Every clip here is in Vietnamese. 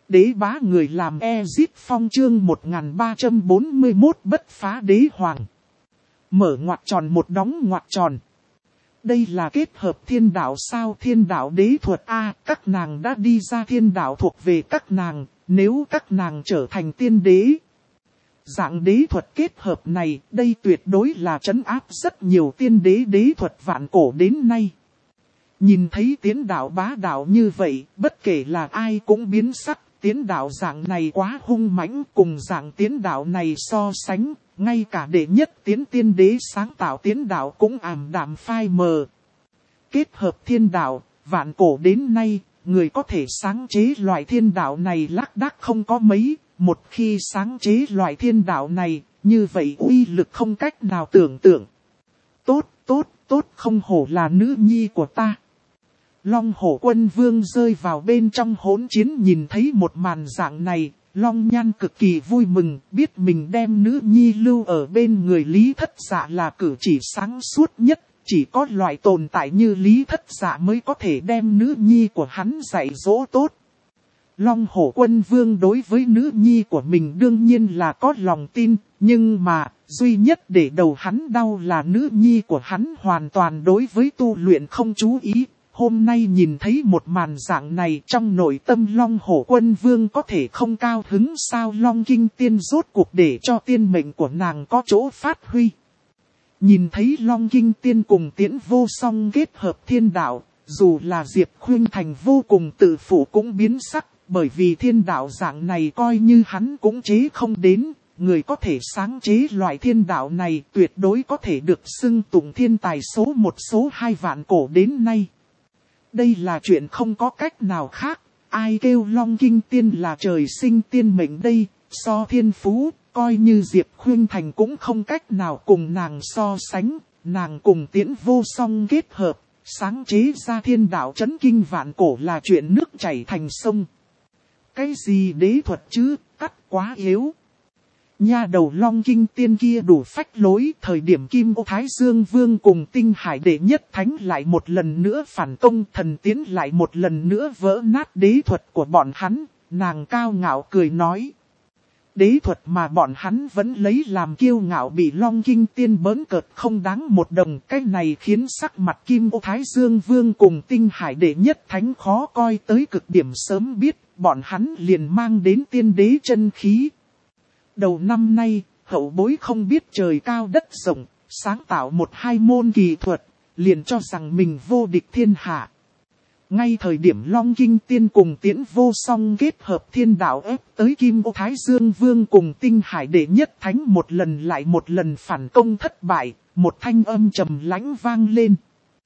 Đế bá người làm Ezit Phong chương 1341 bất phá đế hoàng. Mở ngoặc tròn một đóng ngoặc tròn. Đây là kết hợp thiên đạo sao, thiên đạo đế thuật A, các nàng đã đi ra thiên đạo thuộc về các nàng, nếu các nàng trở thành tiên đế. Dạng đế thuật kết hợp này, đây tuyệt đối là trấn áp rất nhiều tiên đế đế thuật vạn cổ đến nay. Nhìn thấy tiến đạo bá đạo như vậy, bất kể là ai cũng biến sắc, tiến đạo dạng này quá hung mãnh, cùng dạng tiến đạo này so sánh, ngay cả đệ nhất tiến tiên đế sáng tạo tiến đạo cũng ảm đạm phai mờ. Kết hợp thiên đạo, vạn cổ đến nay, người có thể sáng chế loại thiên đạo này lác đác không có mấy, một khi sáng chế loại thiên đạo này, như vậy uy lực không cách nào tưởng tượng. Tốt, không hổ là nữ nhi của ta. Long Hổ Quân Vương rơi vào bên trong hỗn chiến, nhìn thấy một màn dạng này, Long Nhan cực kỳ vui mừng, biết mình đem nữ nhi lưu ở bên người Lý Thất Dạ là cử chỉ sáng suốt nhất, chỉ có loại tồn tại như Lý Thất Dạ mới có thể đem nữ nhi của hắn dạy dỗ tốt. Long Hổ Quân Vương đối với nữ nhi của mình đương nhiên là có lòng tin, nhưng mà, duy nhất để đầu hắn đau là nữ nhi của hắn hoàn toàn đối với tu luyện không chú ý. Hôm nay nhìn thấy một màn dạng này, trong nội tâm Long Hổ Quân Vương có thể không cao hứng sao? Long Kinh Tiên rốt cuộc để cho tiên mệnh của nàng có chỗ phát huy. Nhìn thấy Long Kinh Tiên cùng Tiễn Vô Song kết hợp thiên đạo, dù là Diệp Khuynh Thành vô cùng tự phụ cũng biến sắc, bởi vì thiên đạo dạng này coi như hắn cũng chế không đến, người có thể sáng chế loại thiên đạo này tuyệt đối có thể được xưng tụng thiên tài số 1 số 2 vạn cổ đến nay. Đây là chuyện không có cách nào khác, ai kêu Long Kinh Tiên là trời sinh tiên mệnh đây, so thiên phú, coi như Diệp Khuynh Thành cũng không cách nào cùng nàng so sánh, nàng cùng Tiễn Vô Song kết hợp, sáng chế ra thiên đạo chấn kinh vạn cổ là chuyện nước chảy thành sông. Cái gì đế thuật chứ, cắt quá yếu. Nha đầu Long Kinh Tiên kia đủ phách lối, thời điểm Kim Ô Thái Dương Vương cùng Tinh Hải đệ nhất thánh lại một lần nữa phản công, thần tiến lại một lần nữa vỡ nát đế thuật của bọn hắn, nàng cao ngạo cười nói. Đế thuật mà bọn hắn vẫn lấy làm kiêu ngạo bị Long Kinh Tiên bỡn cợt không đáng một đồng, cái này khiến sắc mặt Kim Ô Thái Dương Vương cùng Tinh Hải đệ nhất thánh khó coi tới cực điểm. Sớm biết, bọn hắn liền mang đến tiên đế chân khí. Đầu năm nay, hậu bối không biết trời cao đất rộng, sáng tạo một hai môn kỳ thuật, liền cho rằng mình vô địch thiên hạ. Ngay thời điểm Long Kinh Tiên cùng Tiễn Vô Song kết hợp thiên đạo ép tới Kim Ô Thái Dương Vương cùng Tinh Hải đệ nhất thánh một lần lại một lần phản công thất bại, một thanh âm trầm lãnh vang lên.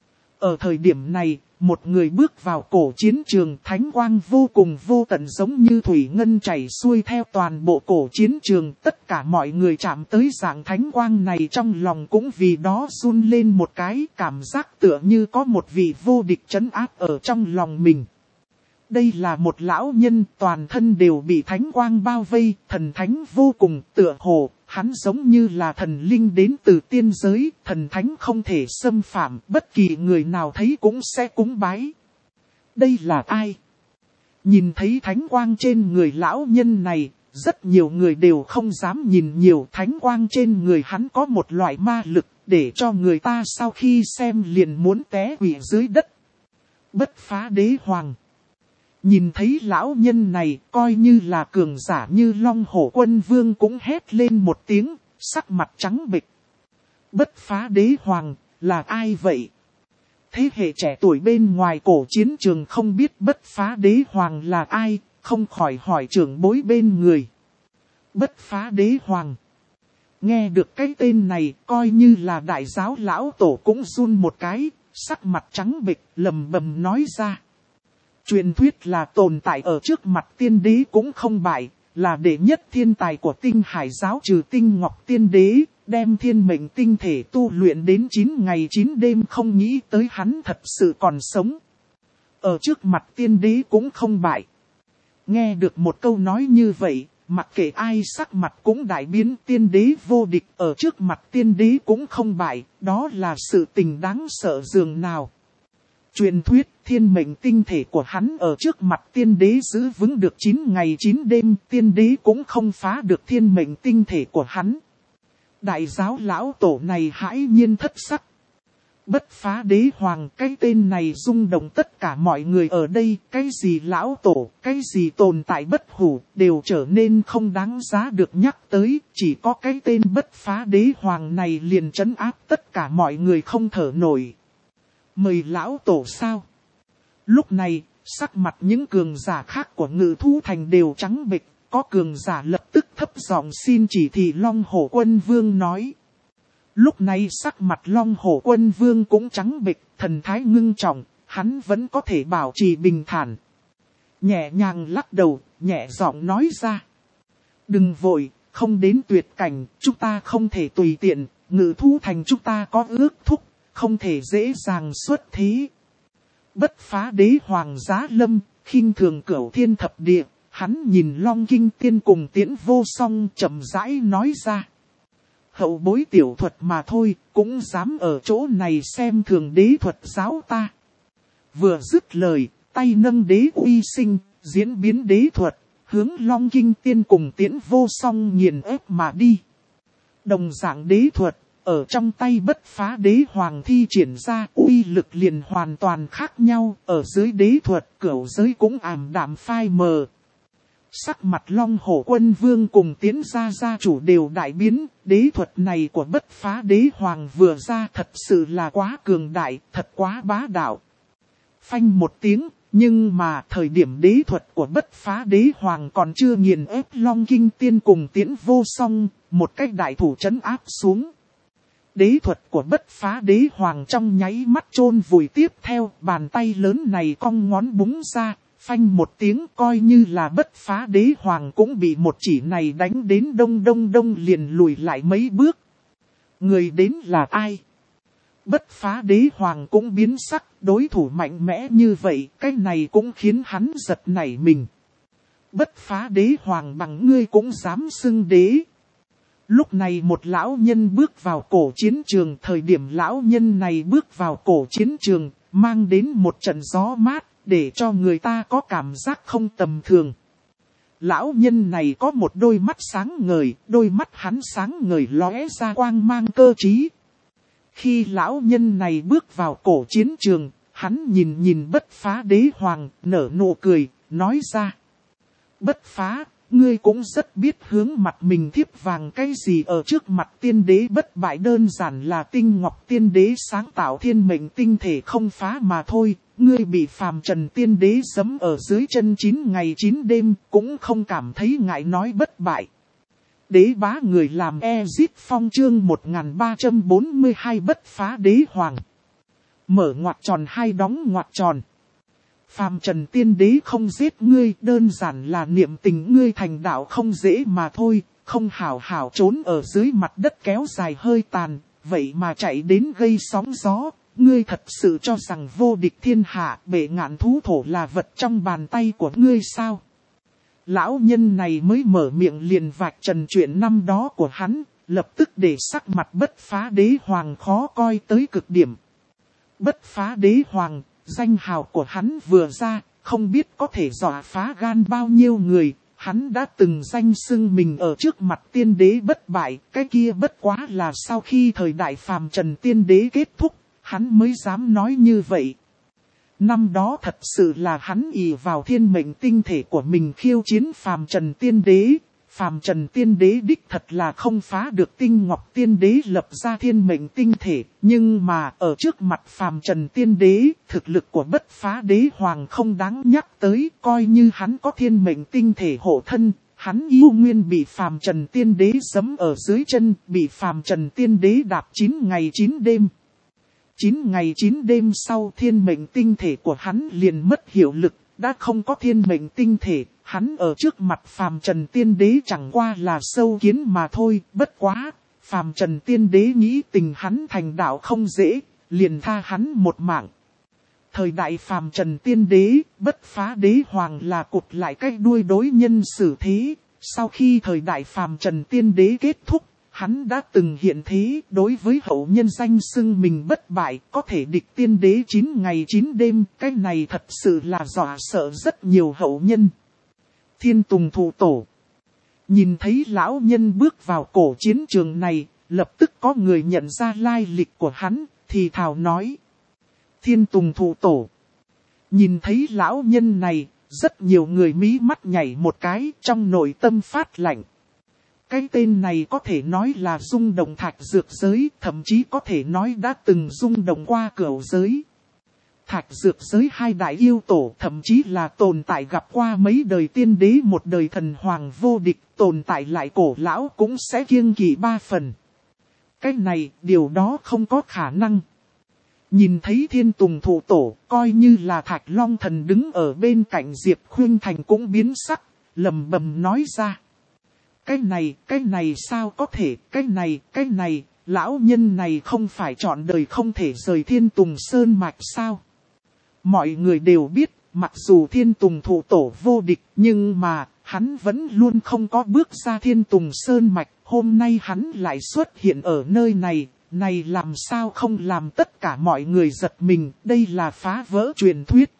Ở thời điểm này, một người bước vào cổ chiến trường, thánh quang vô cùng vô tận giống như thủy ngân chảy xuôi theo toàn bộ cổ chiến trường. Tất cả mọi người chạm tới dạng thánh quang này trong lòng cũng vì đó run lên một cái, cảm giác tựa như có một vị vô địch trấn áp ở trong lòng mình. Đây là một lão nhân, toàn thân đều bị thánh quang bao vây, thần thánh vô cùng, tựa hồ hắn giống như là thần linh đến từ tiên giới, thần thánh không thể xâm phạm, bất kỳ người nào thấy cũng sẽ cúng bái. Đây là ai? Nhìn thấy thánh quang trên người lão nhân này, rất nhiều người đều không dám nhìn nhiều. Thánh quang trên người hắn có một loại ma lực, để cho người ta sau khi xem liền muốn té quỵ dưới đất. Bất phá đế hoàng. Nhìn thấy lão nhân này, coi như là cường giả như Long Hổ Quân Vương cũng hét lên một tiếng, sắc mặt trắng bệch. Bất phá đế hoàng, là ai vậy? Thế hệ trẻ tuổi bên ngoài cổ chiến trường không biết bất phá đế hoàng là ai, không khỏi hỏi trưởng bối bên người. Bất phá đế hoàng. Nghe được cái tên này, coi như là đại giáo lão tổ cũng run một cái, sắc mặt trắng bệch, lầm bầm nói ra. Truyền thuyết là tồn tại ở trước mặt tiên đế cũng không bại, là đệ nhất thiên tài của Tinh Hải giáo trừ Tinh Ngọc Tiên Đế, đem thiên mệnh tinh thể tu luyện đến 9 ngày 9 đêm, không nghĩ tới hắn thật sự còn sống. Ở trước mặt tiên đế cũng không bại. Nghe được một câu nói như vậy, mặc kệ ai sắc mặt cũng đại biến, tiên đế vô địch ở trước mặt tiên đế cũng không bại, đó là sự tình đáng sợ dường nào. Truyền thuyết thiên mệnh tinh thể của hắn ở trước mặt tiên đế giữ vững được 9 ngày 9 đêm, tiên đế cũng không phá được thiên mệnh tinh thể của hắn. Đại giáo lão tổ này hãi nhiên thất sắc. Bất phá đế hoàng, cái tên này rung động tất cả mọi người ở đây, cái gì lão tổ, cái gì tồn tại bất hủ, đều trở nên không đáng giá được nhắc tới, chỉ có cái tên bất phá đế hoàng này liền trấn áp tất cả mọi người không thở nổi. Mời lão tổ sao? Lúc này, sắc mặt những cường giả khác của Ngự Thú Thành đều trắng bệch, có cường giả lập tức thấp giọng xin chỉ thị Long Hổ Quân Vương nói. Lúc này sắc mặt Long Hổ Quân Vương cũng trắng bệch, thần thái ngưng trọng, hắn vẫn có thể bảo trì bình thản. Nhẹ nhàng lắc đầu, nhẹ giọng nói ra. Đừng vội, không đến tuyệt cảnh, chúng ta không thể tùy tiện, Ngự Thú Thành chúng ta có ước thúc, không thể dễ dàng xuất thế. Bất phá đế hoàng giá lâm, khinh thường cửu thiên thập địa, hắn nhìn Long Kinh Tiên cùng Tiễn Vô Song chậm rãi nói ra. Hậu bối tiểu thuật mà thôi, cũng dám ở chỗ này xem thường đế thuật giáo ta. Vừa dứt lời, tay nâng đế uy sinh, diễn biến đế thuật, hướng Long Kinh Tiên cùng Tiễn Vô Song nghiền ép mà đi. Đồng dạng đế thuật, ở trong tay bất phá đế hoàng thi triển ra uy lực liền hoàn toàn khác nhau, ở dưới đế thuật cửu giới cũng ảm đạm phai mờ. Sắc mặt Long Hổ Quân Vương cùng Tiễn gia chủ đều đại biến, đế thuật này của bất phá đế hoàng vừa ra thật sự là quá cường đại, thật quá bá đạo. Phanh một tiếng, nhưng mà thời điểm đế thuật của bất phá đế hoàng còn chưa nghiền ép Long Kinh Tiên cùng Tiễn Vô Song, một cách đại thủ trấn áp xuống. Đế thuật của bất phá đế hoàng trong nháy mắt chôn vùi, tiếp theo bàn tay lớn này cong ngón búng ra. Phanh một tiếng, coi như là bất phá đế hoàng cũng bị một chỉ này đánh đến đông liền lùi lại mấy bước. Người đến là ai? Bất phá đế hoàng cũng biến sắc, đối thủ mạnh mẽ như vậy, cái này cũng khiến hắn giật nảy mình. Bất phá đế hoàng bằng ngươi cũng dám xưng đế. Lúc này một lão nhân bước vào cổ chiến trường, thời điểm lão nhân này bước vào cổ chiến trường, mang đến một trận gió mát, để cho người ta có cảm giác không tầm thường. Lão nhân này có một đôi mắt sáng ngời, đôi mắt hắn sáng ngời lóe ra quang mang cơ trí. Khi lão nhân này bước vào cổ chiến trường, hắn nhìn bất phá đế hoàng, nở nụ cười, nói ra. Bất phá, ngươi cũng rất biết hướng mặt mình thiếp vàng cái gì, ở trước mặt tiên đế bất bại, đơn giản là tinh ngọc tiên đế sáng tạo thiên mệnh tinh thể không phá mà thôi. Ngươi bị phàm trần tiên đế giẫm ở dưới chân 9 ngày 9 đêm, cũng không cảm thấy ngại nói bất bại. Đế bá người làm Ezit Phong chương 1342 bất phá đế hoàng. Mở ngoặc tròn hai đóng ngoặc tròn. Phàm trần tiên đế không giết ngươi, đơn giản là niệm tình ngươi thành đạo không dễ mà thôi, không hảo trốn ở dưới mặt đất kéo dài hơi tàn, vậy mà chạy đến gây sóng gió. Ngươi thật sự cho rằng vô địch thiên hạ, bệ ngạn thú thổ là vật trong bàn tay của ngươi sao? Lão nhân này mới mở miệng liền vạch trần chuyện năm đó của hắn, lập tức để sắc mặt bất phá đế hoàng khó coi tới cực điểm. Bất phá đế hoàng, danh hào của hắn vừa ra, không biết có thể dọa phá gan bao nhiêu người. Hắn đã từng danh xưng mình ở trước mặt tiên đế bất bại, cái kia bất quá là sau khi thời đại phàm trần tiên đế kết thúc, hắn mới dám nói như vậy. Năm đó thật sự là hắn ỷ vào thiên mệnh tinh thể của mình khiêu chiến phàm trần tiên đế. Phàm trần tiên đế đích thật là không phá được tinh ngọc tiên đế lập ra thiên mệnh tinh thể. Nhưng mà ở trước mặt phàm trần tiên đế, thực lực của bất phá đế hoàng không đáng nhắc tới. Coi như hắn có thiên mệnh tinh thể hộ thân, hắn yêu nguyên bị phàm trần tiên đế giẫm ở dưới chân, bị phàm trần tiên đế đạp 9 ngày 9 đêm. 9 ngày 9 đêm sau thiên mệnh tinh thể của hắn liền mất hiệu lực, đã không có thiên mệnh tinh thể, hắn ở trước mặt phàm trần tiên đế chẳng qua là sâu kiến mà thôi, bất quá, phàm trần tiên đế nghĩ tình hắn thành đạo không dễ, liền tha hắn một mạng. Thời đại phàm trần tiên đế, bất phá đế hoàng là cụt lại cái đuôi đối nhân xử thế, sau khi thời đại phàm trần tiên đế kết thúc, Hắn đã từng hiện thế, đối với hậu nhân danh xưng mình bất bại, có thể địch tiên đế 9 ngày 9 đêm, cái này thật sự là dọa sợ rất nhiều hậu nhân. Thiên Tùng Thụ Tổ. Nhìn thấy lão nhân bước vào cổ chiến trường này, lập tức có người nhận ra lai lịch của hắn, thì thào nói. Thiên Tùng Thụ Tổ. Nhìn thấy lão nhân này, rất nhiều người mí mắt nhảy một cái, trong nội tâm phát lạnh. Cái tên này có thể nói là rung động thạch dược giới, thậm chí có thể nói đã từng rung động qua cửu giới. Thạch dược giới hai đại yêu tổ, thậm chí là tồn tại gặp qua mấy đời tiên đế, một đời thần hoàng vô địch, tồn tại lại cổ lão cũng sẽ kiêng kỵ 3 phần. Cái này, điều đó không có khả năng. Nhìn thấy Thiên Tùng Thụ Tổ, coi như là Thạch Long Thần đứng ở bên cạnh Diệp Khuynh Thành cũng biến sắc, lầm bầm nói ra. Cái này sao có thể, cái này, lão nhân này không phải trọn đời không thể rời Thiên Tùng Sơn Mạch sao? Mọi người đều biết, mặc dù Thiên Tùng Thụ Tổ vô địch, nhưng mà, hắn vẫn luôn không có bước ra Thiên Tùng Sơn Mạch, hôm nay hắn lại xuất hiện ở nơi này. Này làm sao không làm tất cả mọi người giật mình, đây là phá vỡ truyền thuyết.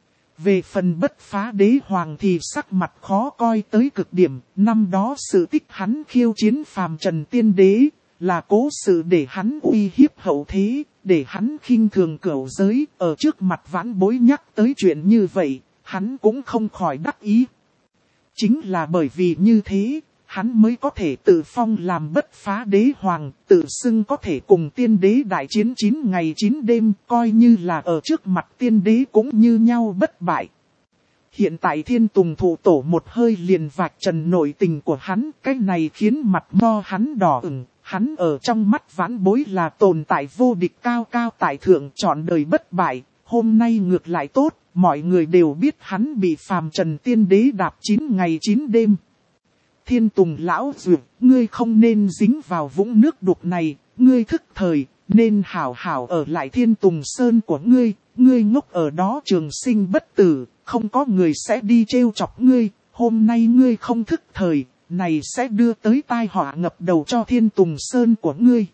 Về phần Bất Phá Đế Hoàng thì sắc mặt khó coi tới cực điểm, năm đó sự tích hắn khiêu chiến phàm trần tiên đế, là cố sự để hắn uy hiếp hậu thế, để hắn khinh thường cửu giới, ở trước mặt vãn bối nhắc tới chuyện như vậy, hắn cũng không khỏi đắc ý. Chính là bởi vì như thế, hắn mới có thể tự phong làm Bất Phá Đế Hoàng, tự xưng có thể cùng tiên đế đại chiến 9 ngày 9 đêm, coi như là ở trước mặt tiên đế cũng như nhau bất bại. Hiện tại Thiên Tùng Thụ Tổ một hơi liền vạch trần nội tình của hắn, cái này khiến mặt mo hắn đỏ ửng, hắn ở trong mắt vãn bối là tồn tại vô địch cao cao tại thượng trọn đời bất bại, hôm nay ngược lại tốt, mọi người đều biết hắn bị phàm trần tiên đế đạp 9 ngày 9 đêm. Thiên Tùng lão dược, ngươi không nên dính vào vũng nước đục này, ngươi thức thời, nên hảo hảo ở lại Thiên Tùng Sơn của ngươi, ngươi ngốc ở đó trường sinh bất tử, không có người sẽ đi trêu chọc ngươi, hôm nay ngươi không thức thời, này sẽ đưa tới tai họa ngập đầu cho Thiên Tùng Sơn của ngươi.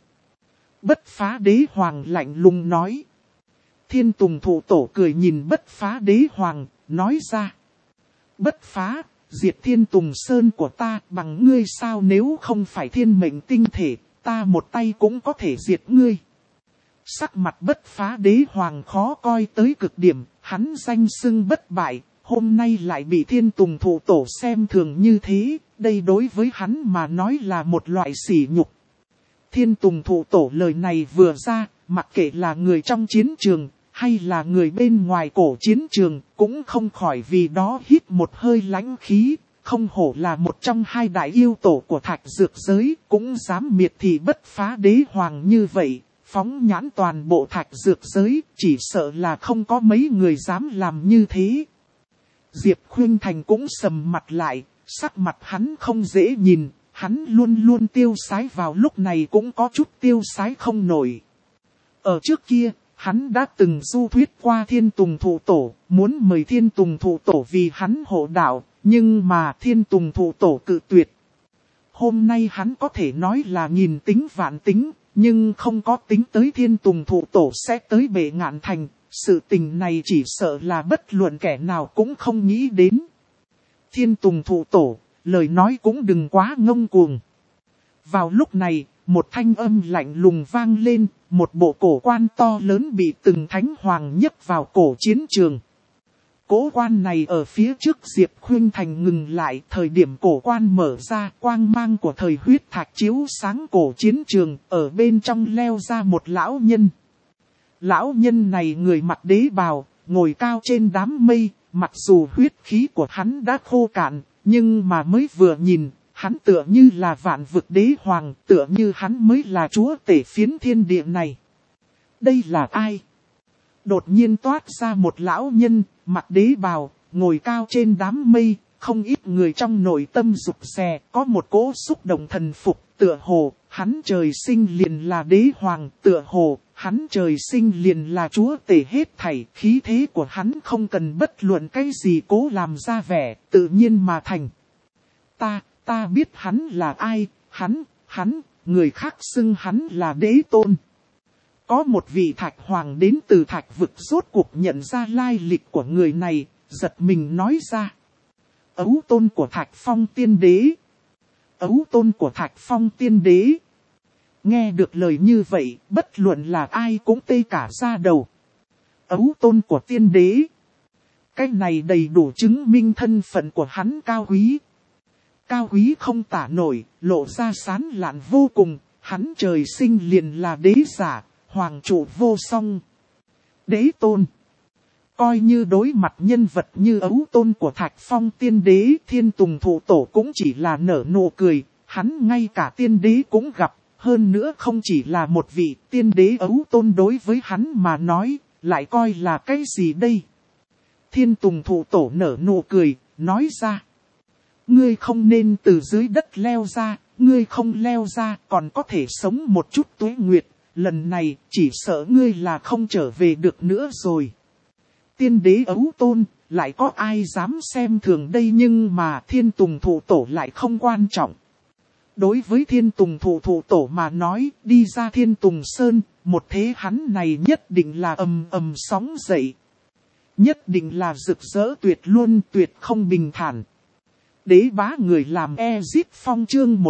Bất Phá Đế Hoàng lạnh lùng nói. Thiên Tùng Thụ Tổ cười nhìn Bất Phá Đế Hoàng, nói ra. Bất phá, diệt Thiên Tùng Sơn của ta bằng ngươi sao, nếu không phải thiên mệnh tinh thể, ta một tay cũng có thể diệt ngươi. Sắc mặt Bất Phá Đế Hoàng khó coi tới cực điểm, hắn danh xưng bất bại, hôm nay lại bị Thiên Tùng Thụ Tổ xem thường như thế, đây đối với hắn mà nói là một loại sỉ nhục. Thiên Tùng Thụ Tổ lời này vừa ra, mặc kệ là người trong chiến trường, hay là người bên ngoài cổ chiến trường, cũng không khỏi vì đó hít một hơi lãnh khí, không hổ là một trong hai đại yêu tổ của thạch dược giới, cũng dám miệt thị Bất Phá Đế Hoàng như vậy, phóng nhãn toàn bộ thạch dược giới, chỉ sợ là không có mấy người dám làm như thế. Diệp Khuynh Thành cũng sầm mặt lại, sắc mặt hắn không dễ nhìn, hắn luôn luôn tiêu sái vào lúc này cũng có chút tiêu sái không nổi. Ở trước kia, hắn đã từng du thuyết qua Thiên Tùng Thụ Tổ, muốn mời Thiên Tùng Thụ Tổ vì hắn hộ đạo, nhưng mà Thiên Tùng Thụ Tổ cự tuyệt. Hôm nay hắn có thể nói là nghìn tính vạn tính, nhưng không có tính tới Thiên Tùng Thụ Tổ sẽ tới Bệ Ngạn Thành, sự tình này chỉ sợ là bất luận kẻ nào cũng không nghĩ đến. Thiên Tùng Thụ Tổ, lời nói cũng đừng quá ngông cuồng. Vào lúc này, một thanh âm lạnh lùng vang lên, một bộ cổ quan to lớn bị từng thánh hoàng nhấc vào cổ chiến trường. Cổ quan này ở phía trước Diệp Khuynh Thành ngừng lại, thời điểm cổ quan mở ra, quang mang của thời huyết thạch chiếu sáng cổ chiến trường, ở bên trong leo ra một lão nhân. Lão nhân này người mặc đế bào, ngồi cao trên đám mây, mặc dù huyết khí của hắn đã khô cạn, nhưng mà mới vừa nhìn, hắn tựa như là vạn vực đế hoàng, tựa như hắn mới là chúa tể phiến thiên địa này. Đây là ai? Đột nhiên toát ra một lão nhân, mặc đế bào, ngồi cao trên đám mây, không ít người trong nội tâm rụt rè, có một cỗ xúc động thần phục, tựa hồ, hắn trời sinh liền là đế hoàng, tựa hồ, hắn trời sinh liền là chúa tể hết thảy, khí thế của hắn không cần bất luận cái gì cố làm ra vẻ, tự nhiên mà thành. Ta biết hắn là ai, người khác xưng hắn là đế tôn. Có một vị thạch hoàng đến từ thạch vực rốt cuộc nhận ra lai lịch của người này, giật mình nói ra. Ấu tôn của Thạch Phong tiên đế. Ấu tôn của Thạch Phong tiên đế. Nghe được lời như vậy, bất luận là ai cũng tê cả da đầu. Ấu tôn của tiên đế. Cái này đầy đủ chứng minh thân phận của hắn cao quý. Cao quý không tả nổi, lộ ra sán lạn vô cùng, hắn trời sinh liền là đế giả, hoàng trụ vô song. Đế tôn. Coi như đối mặt nhân vật như ấu tôn của Thạch Phong tiên đế, Thiên Tùng Thụ Tổ cũng chỉ là nở nụ cười, hắn ngay cả tiên đế cũng gặp, hơn nữa không chỉ là một vị tiên đế ấu tôn đối với hắn mà nói, lại coi là cái gì đây? Thiên Tùng Thụ Tổ nở nụ cười, nói ra. Ngươi không nên từ dưới đất leo ra, ngươi không leo ra còn có thể sống một chút tuế nguyệt, lần này chỉ sợ ngươi là không trở về được nữa rồi. Tiên đế ấu tôn, lại có ai dám xem thường đây, nhưng mà Thiên Tùng Thụ Tổ lại không quan trọng. Đối với Thiên Tùng Thụ Tổ mà nói, đi ra Thiên Tùng Sơn, một thế hắn này nhất định là ầm ầm sóng dậy. Nhất định là rực rỡ tuyệt luôn, tuyệt không bình thản. Đế bá người làm Ezip Phong chương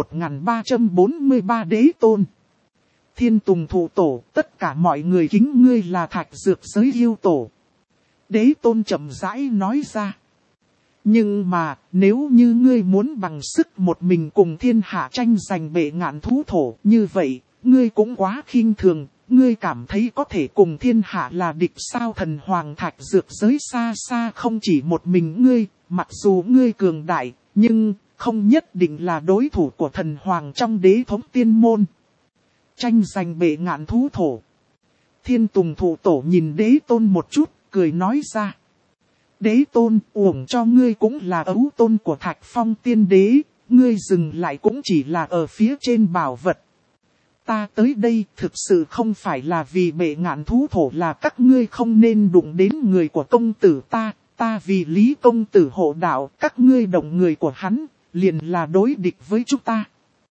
1343 đế tôn. Thiên Tùng Thụ Tổ, tất cả mọi người kính ngươi là Thạch Dược giới yêu tổ. Đế tôn chậm rãi nói ra. Nhưng mà, nếu như ngươi muốn bằng sức một mình cùng thiên hạ tranh giành bệ ngạn thú thổ, như vậy, ngươi cũng quá khinh thường, ngươi cảm thấy có thể cùng thiên hạ là địch sao? Thần hoàng Thạch Dược giới xa xa không chỉ một mình ngươi, mặc dù ngươi cường đại, nhưng không nhất định là đối thủ của thần hoàng trong đế thống tiên môn. Tranh giành bệ ngạn thú thổ. Thiên Tùng Thụ Tổ nhìn đế tôn một chút, cười nói ra. Đế tôn, uổng cho ngươi cũng là ấu tôn của Thạch Phong tiên đế, ngươi dừng lại cũng chỉ là ở phía trên bảo vật. Ta tới đây thực sự không phải là vì bệ ngạn thú thổ, là các ngươi không nên đụng đến người của công tử ta vì Lý công tử hộ đạo, các ngươi động người của hắn, liền là đối địch với chúng ta.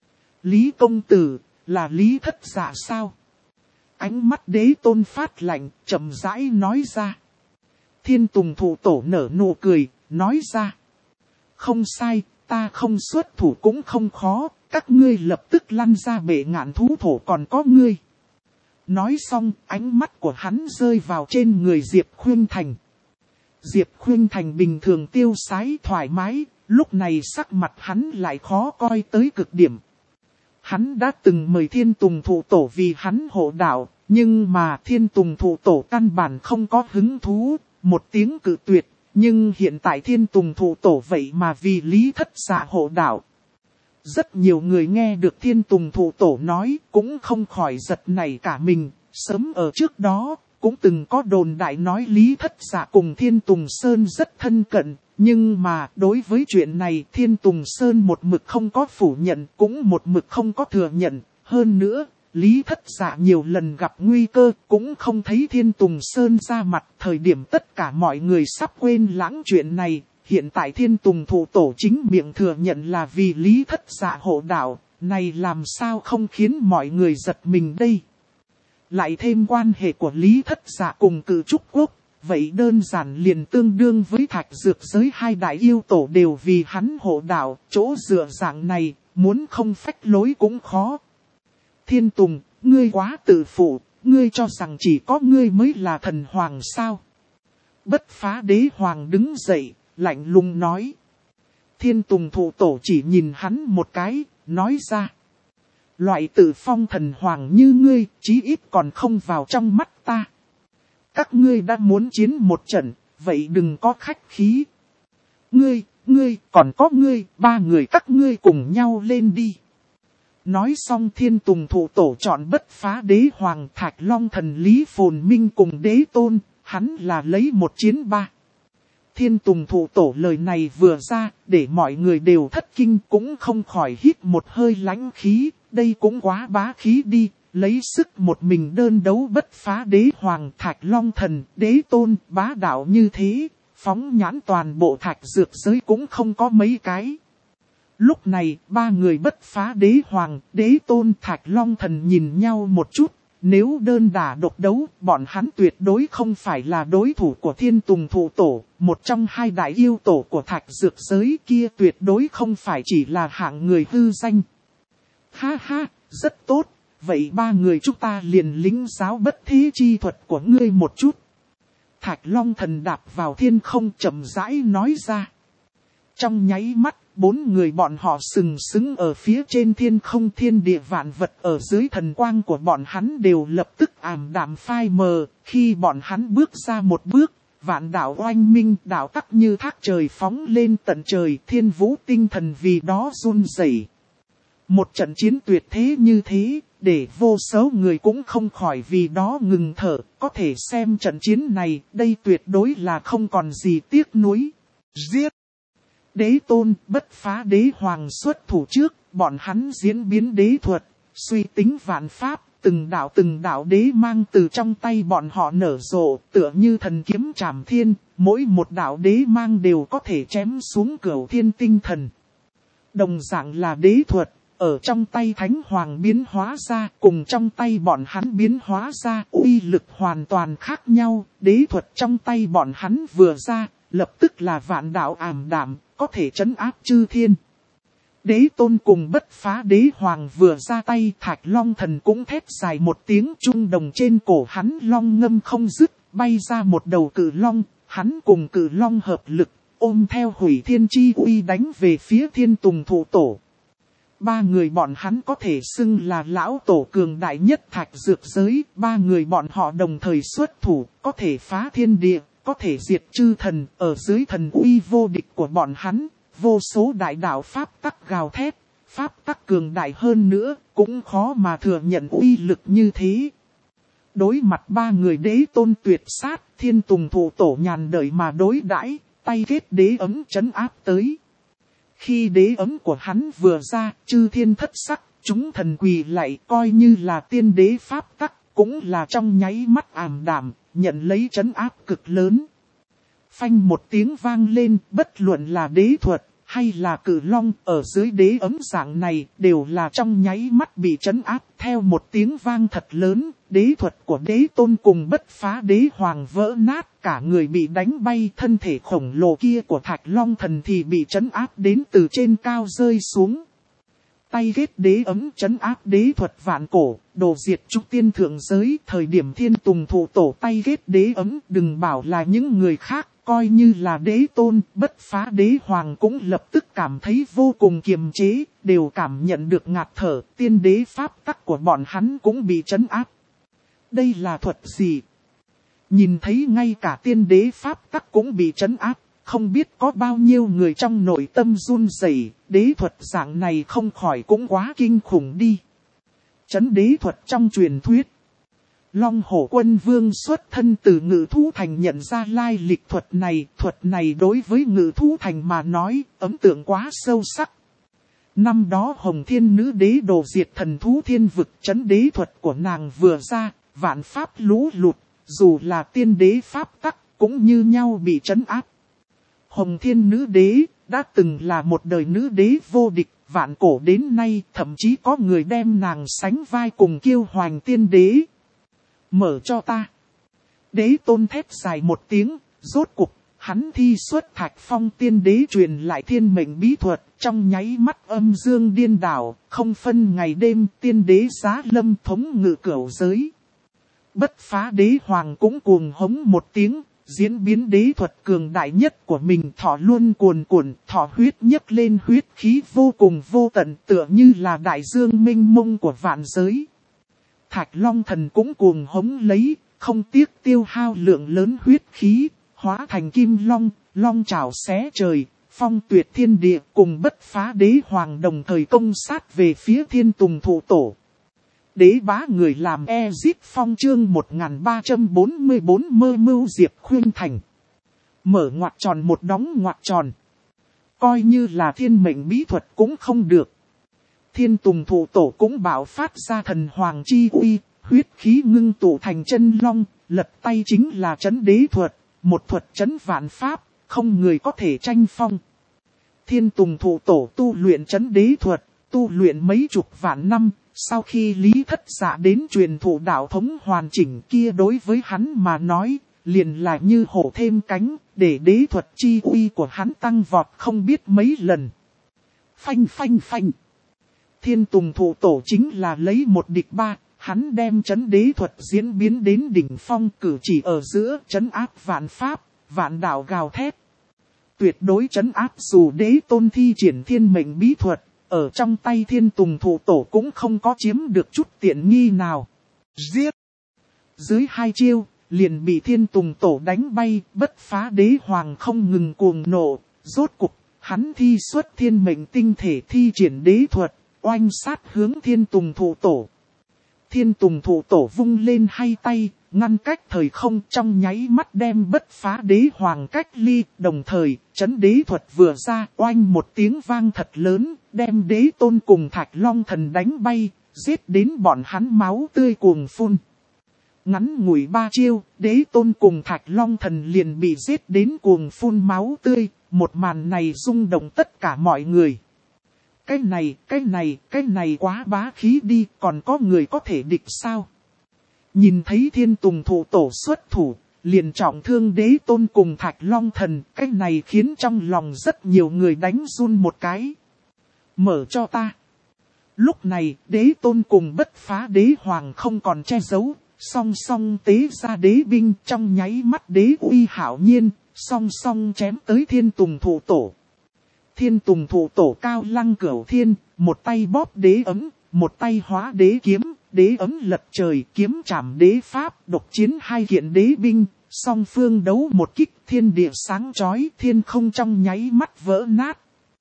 Lý công tử, là Lý thất giả sao? Ánh mắt đế tôn phát lạnh, chậm rãi nói ra. Thiên Tùng Thụ Tổ nở nụ cười, nói ra. Không sai, ta không xuất thủ cũng không khó, các ngươi lập tức lăn ra bệ ngạn thú thổ còn có ngươi. Nói xong, ánh mắt của hắn rơi vào trên người Diệp Khuynh Thành. Diệp Khuynh Thành bình thường tiêu sái thoải mái, lúc này sắc mặt hắn lại khó coi tới cực điểm. Hắn đã từng mời Thiên Tùng Thụ Tổ vì hắn hộ đạo, nhưng mà Thiên Tùng Thụ Tổ căn bản không có hứng thú, một tiếng cự tuyệt, nhưng hiện tại Thiên Tùng Thụ Tổ vậy mà vì Lý thất giả hộ đạo. Rất nhiều người nghe được Thiên Tùng Thụ Tổ nói cũng không khỏi giật nảy cả mình, sớm ở trước đó cũng từng có đồn đại nói Lý thất giả cùng Thiên Tùng Sơn rất thân cận, nhưng mà đối với chuyện này Thiên Tùng Sơn một mực không có phủ nhận, cũng một mực không có thừa nhận, hơn nữa Lý thất giả nhiều lần gặp nguy cơ cũng không thấy Thiên Tùng Sơn ra mặt, thời điểm tất cả mọi người sắp quên lãng chuyện này. Hiện tại Thiên Tùng Thụ Tổ chính miệng thừa nhận là vì Lý thất giả hộ đạo, này làm sao không khiến mọi người giật mình đây. Lại thêm quan hệ của Lý thất giả cùng Cự Trúc Quốc, vậy đơn giản liền tương đương với Thạch Dược giới hai đại yêu tổ đều vì hắn hộ đạo, chỗ dựa dạng này, muốn không phách lối cũng khó. Thiên Tùng, ngươi quá tự phụ, ngươi cho rằng chỉ có ngươi mới là thần hoàng sao? Bất Phá Đế Hoàng đứng dậy, lạnh lùng nói. Thiên Tùng Thụ Tổ chỉ nhìn hắn một cái, nói ra. Loại tự phong thần hoàng như ngươi, chí ít còn không vào trong mắt ta. Các ngươi đã muốn chiến một trận, vậy đừng có khách khí. Ngươi, còn có ngươi, ba người các ngươi cùng nhau lên đi. Nói xong Thiên Tùng Thụ Tổ chọn Bất Phá Đế Hoàng, Thạch Long Thần Lý Phồn Minh cùng đế tôn, hắn là lấy một chiến ba. Thiên Tùng Thụ Tổ lời này vừa ra, để mọi người đều thất kinh, cũng không khỏi hít một hơi lãnh khí, đây cũng quá bá khí đi, lấy sức một mình đơn đấu Bất Phá Đế Hoàng, Thạch Long Thần, đế tôn, bá đạo như thế, phóng nhãn toàn bộ Thạch Dược giới cũng không có mấy cái. Lúc này, ba người Bất Phá Đế Hoàng, Đế Tôn, Thạch Long Thần nhìn nhau một chút. Nếu đơn đả độc đấu, bọn hắn tuyệt đối không phải là đối thủ của Thiên Tùng Thụ Tổ, một trong hai đại yêu tổ của Thạch Dược giới kia tuyệt đối không phải chỉ là hạng người hư danh. Ha ha, rất tốt, vậy ba người chúng ta liền lĩnh giáo bất thế chi thuật của ngươi một chút. Thạch Long Thần đạp vào thiên không chậm rãi nói ra. Trong nháy mắt, bốn người bọn họ sừng sững ở phía trên thiên không, thiên địa vạn vật ở dưới thần quang của bọn hắn đều lập tức ảm đạm phai mờ. Khi bọn hắn bước ra một bước, vạn đạo oanh minh, đạo tắc như thác trời phóng lên tận trời, thiên vũ tinh thần vì đó run rẩy. Một trận chiến tuyệt thế như thế, để vô số người cũng không khỏi vì đó ngừng thở. Có thể xem trận chiến này, đây tuyệt đối là không còn gì tiếc nuối. Giết! Đế Tôn, Bất Phá Đế Hoàng xuất thủ trước, bọn hắn diễn biến đế thuật, suy tính vạn pháp, từng đạo đế mang từ trong tay bọn họ nở rộ, tựa như thần kiếm trảm thiên, mỗi một đạo đế mang đều có thể chém xuống cửu thiên tinh thần. Đồng dạng là đế thuật, ở trong tay Thánh Hoàng biến hóa ra, cùng trong tay bọn hắn biến hóa ra, uy lực hoàn toàn khác nhau, đế thuật trong tay bọn hắn vừa ra, lập tức là vạn đạo ảm đạm, có thể trấn áp chư thiên. Đế Tôn cùng Bất Phá Đế Hoàng vừa ra tay, Thạch Long Thần cũng thét dài một tiếng, trung đồng trên cổ hắn long ngâm không dứt, bay ra một đầu cự long, hắn cùng cự long hợp lực, ôm theo hủy thiên chi uy đánh về phía Thiên Tùng Thụ Tổ. Ba người bọn hắn có thể xưng là lão tổ cường đại nhất Thạch Dược giới, ba người bọn họ đồng thời xuất thủ, có thể phá thiên địa, có thể diệt chư thần, ở dưới thần uy vô địch của bọn hắn, vô số đại đạo pháp tắc gào thét, pháp tắc cường đại hơn nữa, cũng khó mà thừa nhận uy lực như thế. Đối mặt ba người Đế Tôn tuyệt sát, Thiên Tùng Thụ Tổ nhàn đợi mà đối đãi, tay kết đế ấm trấn áp tới. Khi đế ấm của hắn vừa ra, chư thiên thất sắc, chúng thần quỳ lạy, coi như là tiên đế pháp tắc, cũng là trong nháy mắt ảm đạm, nhận lấy trấn áp cực lớn. Phanh một tiếng vang lên, bất luận là đế thuật, hay là cử long, ở dưới đế ấm dạng này, đều là trong nháy mắt bị trấn áp. Theo một tiếng vang thật lớn, đế thuật của Đế Tôn cùng Bất Phá Đế Hoàng vỡ nát, cả người bị đánh bay, thân thể khổng lồ kia của Thạch Long Thần thì bị trấn áp đến từ trên cao rơi xuống. Tay ghét đế ấm trấn áp đế thuật vạn cổ, đồ diệt trúc tiên thượng giới, thời điểm Thiên Tùng Thụ Tổ tay ghét đế ấm, đừng bảo là những người khác, coi như là Đế Tôn, Bất Phá Đế Hoàng cũng lập tức cảm thấy vô cùng kiềm chế, đều cảm nhận được ngạt thở, tiên đế pháp tắc của bọn hắn cũng bị trấn áp. Đây là thuật gì? Nhìn thấy ngay cả tiên đế pháp tắc cũng bị trấn áp. Không biết có bao nhiêu người trong nội tâm run rẩy, đế thuật dạng này không khỏi cũng quá kinh khủng đi. Trấn đế thuật trong truyền thuyết. Long Hổ Quân Vương xuất thân từ Ngự Thú Thành nhận ra lai lịch thuật này đối với Ngự Thú Thành mà nói, ấn tượng quá sâu sắc. Năm đó Hồng Thiên Nữ Đế đồ diệt thần thú thiên vực, trấn đế thuật của nàng vừa ra, vạn pháp lũ lụt, dù là tiên đế pháp tắc cũng như nhau bị trấn áp. Hồng Thiên Nữ Đế đã từng là một đời nữ đế vô địch, vạn cổ đến nay thậm chí có người đem nàng sánh vai cùng Kiêu Hoành Tiên Đế. Mở cho ta. Đế Tôn thét dài một tiếng, rốt cục, hắn thi xuất Thạch Phong Tiên Đế truyền lại thiên mệnh bí thuật, trong nháy mắt âm dương điên đảo, không phân ngày đêm, tiên đế giá lâm thống ngự cửu giới. Bất Phá Đế Hoàng cũng cuồng hống một tiếng. Diễn biến đế thuật cường đại nhất của mình, thọ luôn cuồn cuộn, thọ huyết nhấc lên huyết khí vô cùng vô tận, tựa như là đại dương mênh mông của vạn giới. Thạch Long Thần cũng cuồng hống lấy, không tiếc tiêu hao lượng lớn huyết khí, hóa thành kim long, long trảo xé trời, phong tuyệt thiên địa, cùng Bất Phá Đế Hoàng đồng thời công sát về phía Thiên Tùng Thụ Tổ. Đế bá người làm Ezit Phong chương 1344 mơ mưu Diệp Khuyên Thành. Mở ngoặc tròn một đóng ngoặc tròn. Coi như là thiên mệnh bí thuật cũng không được. Thiên Tùng Thụ Tổ cũng bảo phát ra thần hoàng chi uy, huyết khí ngưng tụ thành chân long, lật tay chính là trấn đế thuật, một thuật trấn vạn pháp, không người có thể tranh phong. Thiên Tùng Thụ Tổ tu luyện trấn đế thuật, tu luyện mấy chục vạn năm, sau khi Lý Thất Dạ đến truyền thụ đạo thống hoàn chỉnh kia đối với hắn mà nói, liền là như hổ thêm cánh, để đế thuật chi uy của hắn tăng vọt không biết mấy lần. Phanh phanh phanh. Thiên Tùng Thụ Tổ chính là lấy một địch ba, hắn đem trấn đế thuật diễn biến đến đỉnh phong, cử chỉ ở giữa trấn áp vạn pháp, vạn đạo gào thét. Tuyệt đối trấn áp dù đế tôn thi triển thiên mệnh bí thuật, ở trong tay Thiên Tùng Thụ Tổ cũng không có chiếm được chút tiện nghi nào. Giết! Dưới hai chiêu, liền bị Thiên Tùng Tổ đánh bay, Bất Phá Đế Hoàng không ngừng cuồng nộ, rốt cục, hắn thi xuất thiên mệnh tinh thể thi triển đế thuật, oanh sát hướng Thiên Tùng Thụ Tổ. Thiên Tùng Thụ Tổ vung lên hai tay, ngăn cách thời không trong nháy mắt đem Bất Phá Đế Hoàng cách ly, đồng thời, trấn đế thuật vừa ra, oanh một tiếng vang thật lớn, đem Đế Tôn cùng Thạch Long Thần đánh bay, giết đến bọn hắn máu tươi cuồng phun. Ngắn ngủi 3 chiêu, Đế Tôn cùng Thạch Long Thần liền bị giết đến cuồng phun máu tươi, một màn này rung động tất cả mọi người. Cái này quá bá khí đi, còn có người có thể địch sao? Nhìn thấy Thiên Tùng Thụ Tổ xuất thủ, liền trọng thương Đế Tôn cùng Thạch Long Thần, cái này khiến trong lòng rất nhiều người đánh run một cái. Mở cho ta. Lúc này, Đế Tôn cùng Bất Phá Đế Hoàng không còn che giấu, song song tế ra đế binh, trong nháy mắt đế uy hạo nhiên, song song chém tới Thiên Tùng Thụ Tổ. Thiên Tùng Thụ Tổ cao lăng cửu thiên, một tay bóp đế ấm, một tay hóa đế kiếm, đế ấm lật trời, kiếm chạm đế pháp, độc chiến hai kiện đế binh, song phương đấu một kích, thiên địa sáng chói, thiên không trong nháy mắt vỡ nát.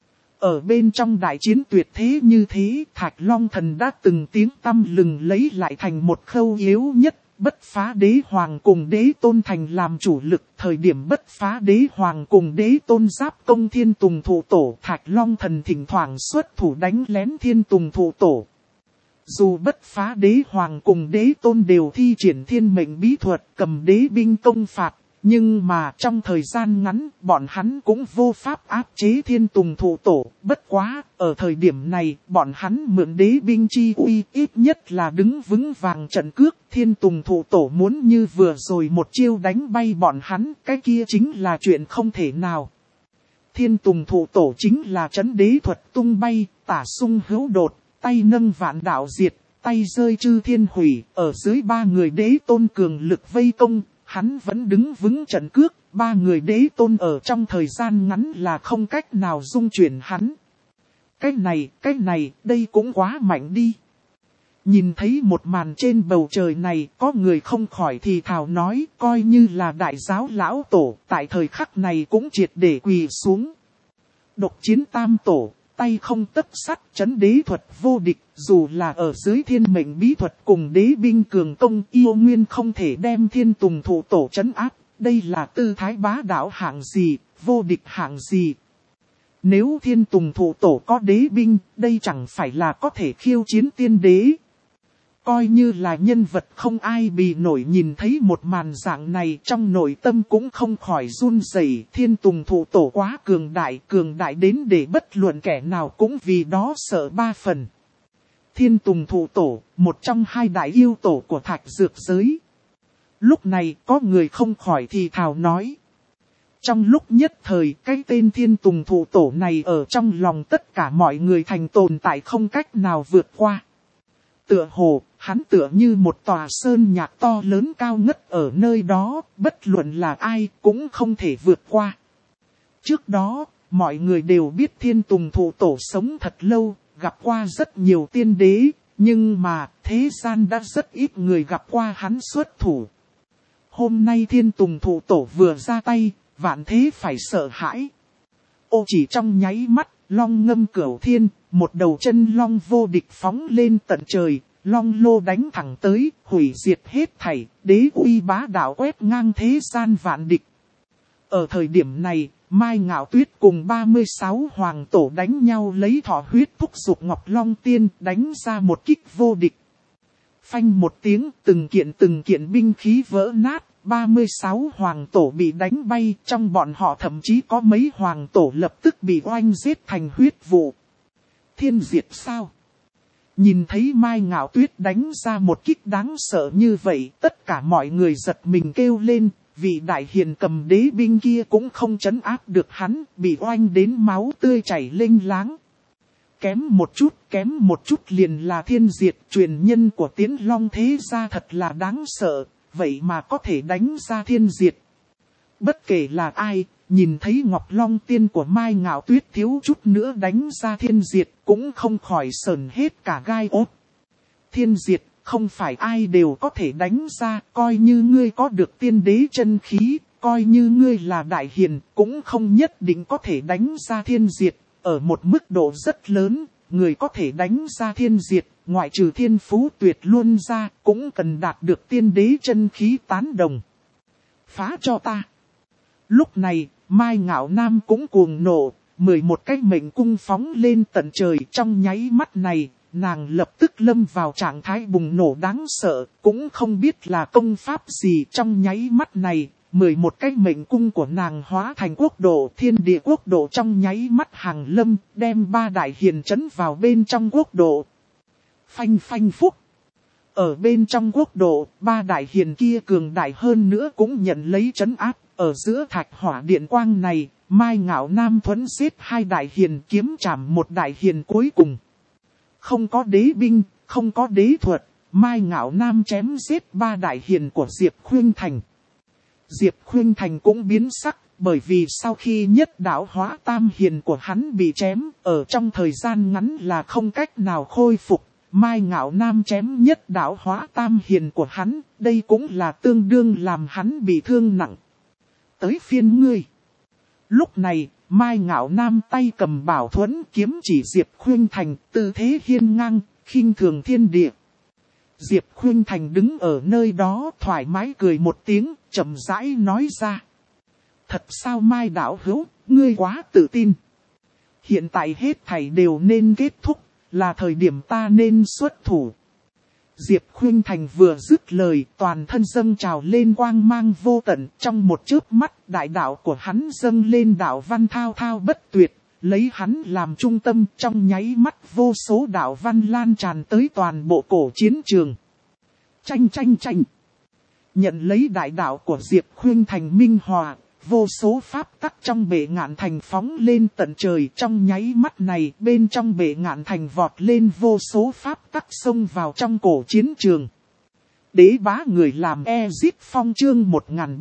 Ở bên trong đại chiến tuyệt thế như thế, Thạch Long Thần đã từng tiếng tăm lừng lấy lại thành một khâu yếu nhất, Bất Phá Đế Hoàng cùng Đế Tôn thành làm chủ lực. Thời điểm Bất Phá Đế Hoàng cùng Đế Tôn giáp công Thiên Tùng Thụ Tổ, Thạch Long Thần thỉnh thoảng xuất thủ đánh lén Thiên Tùng Thụ Tổ. Dù Bất Phá Đế Hoàng cùng Đế Tôn đều thi triển thiên mệnh bí thuật cầm đế binh công phạt, nhưng mà trong thời gian ngắn bọn hắn cũng vô pháp áp chế Thiên Tùng Thụ Tổ. Bất quá, ở thời điểm này bọn hắn mượn đế binh chi uy, ít nhất là đứng vững vàng trận cước. Thiên Tùng Thụ Tổ muốn như vừa rồi một chiêu đánh bay bọn hắn, cái kia chính là chuyện không thể nào. Thiên Tùng Thụ Tổ chính là trấn đế thuật tung bay, tả xung hữu đột, tay nâng vạn đạo diệt, tay rơi chư thiên hủy, ở dưới ba người Đế Tôn cường lực vây công, hắn vẫn đứng vững trận cước, ba người Đế Tôn ở trong thời gian ngắn là không cách nào dung chuyển hắn. Cái này, đây cũng quá mạnh đi. Nhìn thấy một màn trên bầu trời này, có người không khỏi thì thào nói, coi như là đại giáo lão tổ, tại thời khắc này cũng triệt để quỳ xuống. Độc chiến tam tổ, tay không tấc sắt, trấn đế thuật vô địch, dù là ở dưới thiên mệnh bí thuật cùng đế binh cường công, yêu nguyên không thể đem Thiên Tùng Thụ Tổ trấn áp. Đây là tư thái bá đạo hạng gì, vô địch hạng gì. Nếu Thiên Tùng Thụ Tổ có đế binh, đây chẳng phải là có thể khiêu chiến tiên đế. Coi như là nhân vật không ai bì nổi, nhìn thấy một màn dạng này trong nội tâm cũng không khỏi run rẩy. Thiên Tùng Thụ Tổ quá cường đại đến để bất luận kẻ nào cũng vì đó sợ ba phần. Thiên Tùng Thụ Tổ, một trong hai đại yêu tổ của thạch dược giới. Lúc này có người không khỏi thì thào nói. Trong lúc nhất thời, cái tên Thiên Tùng Thụ Tổ này ở trong lòng tất cả mọi người thành tồn tại không cách nào vượt qua. Tựa hồ, hắn tựa như một tòa sơn nhạc to lớn cao ngất ở nơi đó, bất luận là ai cũng không thể vượt qua. Trước đó, mọi người đều biết Thiên Tùng Thụ Tổ sống thật lâu, gặp qua rất nhiều tiên đế, nhưng mà thế gian đã rất ít người gặp qua hắn xuất thủ. Hôm nay Thiên Tùng Thụ Tổ vừa ra tay, vạn thế phải sợ hãi. Ô chỉ trong nháy mắt, long ngâm cửu thiên, một đầu chân long vô địch phóng lên tận trời, long lô đánh thẳng tới, hủy diệt hết thảy, đế uy bá đạo quét ngang thế gian vạn địch. Ở thời điểm này, Mai Ngạo Tuyết cùng 36 hoàng tổ đánh nhau lấy thọ huyết thúc dục Ngọc Long Tiên đánh ra một kích vô địch. Phanh một tiếng, từng kiện binh khí vỡ nát, 36 hoàng tổ bị đánh bay, trong bọn họ thậm chí có mấy hoàng tổ lập tức bị oanh giết thành huyết vụ. Thiên diệt sao? Nhìn thấy Mai Ngạo Tuyết đánh ra một kích đáng sợ như vậy, tất cả mọi người giật mình kêu lên, vị đại hiền cầm đế binh kia cũng không trấn áp được hắn, bị oanh đến máu tươi chảy lênh láng. Kém một chút liền là thiên diệt, truyền nhân của Tiễn Long thế gia thật là đáng sợ, vậy mà có thể đánh ra thiên diệt. Bất kể là ai, nhìn thấy Ngọc Long tiên của Mai Ngạo Tuyết thiếu chút nữa đánh ra thiên diệt, cũng không khỏi sởn hết cả gai ốt. Thiên diệt, không phải ai đều có thể đánh ra, coi như ngươi có được tiên đế chân khí, coi như ngươi là đại hiền, cũng không nhất định có thể đánh ra thiên diệt. Ở một mức độ rất lớn, người có thể đánh ra thiên diệt, ngoại trừ thiên phú tuyệt luôn ra, cũng cần đạt được tiên đế chân khí tán đồng. Phá cho ta! Lúc này, Mai Ngạo Nam cũng cuồng nộ, 11 cái mệnh cung phóng lên tận trời. Trong nháy mắt này, nàng lập tức lâm vào trạng thái bùng nổ đáng sợ, cũng không biết là công pháp gì. Trong nháy mắt này, 11 cái mệnh cung của nàng hóa thành quốc độ, thiên địa quốc độ trong nháy mắt hàng lâm, đem 3 đại hiền trấn vào bên trong quốc độ. Phanh phanh phúc! Ở bên trong quốc độ, 3 đại hiền kia cường đại hơn nữa cũng nhận lấy trấn áp. Ở giữa thạch hỏa điện quang này, Mai Ngạo Nam thuẫn giết 2 đại hiền, kiếm trảm 1 đại hiền cuối cùng. Không có đế binh, không có đế thuật, Mai Ngạo Nam chém giết 3 đại hiền của Diệp Khuynh Thành. Diệp Khuynh Thành cũng biến sắc, bởi vì sau khi nhất đạo hóa tam hiền của hắn bị chém, ở trong thời gian ngắn là không cách nào khôi phục. Mai Ngạo Nam chém nhất đạo hóa tam hiền của hắn, đây cũng là tương đương làm hắn bị thương nặng. Tới phiên ngươi. Lúc này, Mai Ngạo Nam tay cầm bảo thuẫn, kiếm chỉ Diệp Khuynh Thành, tư thế hiên ngang, khinh thường thiên địa. Diệp Khuynh Thành đứng ở nơi đó thoải mái cười một tiếng, chậm rãi nói ra. Thật sao Mai đạo hữu, ngươi quá tự tin. Hiện tại hết thảy đều nên kết thúc, là thời điểm ta nên xuất thủ. Diệp Khuynh Thành vừa dứt lời, toàn thân dâng trào lên quang mang vô tận, trong một chớp mắt, đại đạo của hắn dâng lên đạo văn thao thao bất tuyệt, lấy hắn làm trung tâm, trong nháy mắt vô số đạo văn lan tràn tới toàn bộ cổ chiến trường. Chanh chanh chanh. Nhận lấy đại đạo của Diệp Khuynh Thành minh hòa, vô số pháp tắc trong bệ ngạn thành phóng lên tận trời. Trong nháy mắt này, bên trong bệ ngạn thành vọt lên vô số pháp tắc xông vào trong cổ chiến trường. Đế bá người làm Ezip Phong chương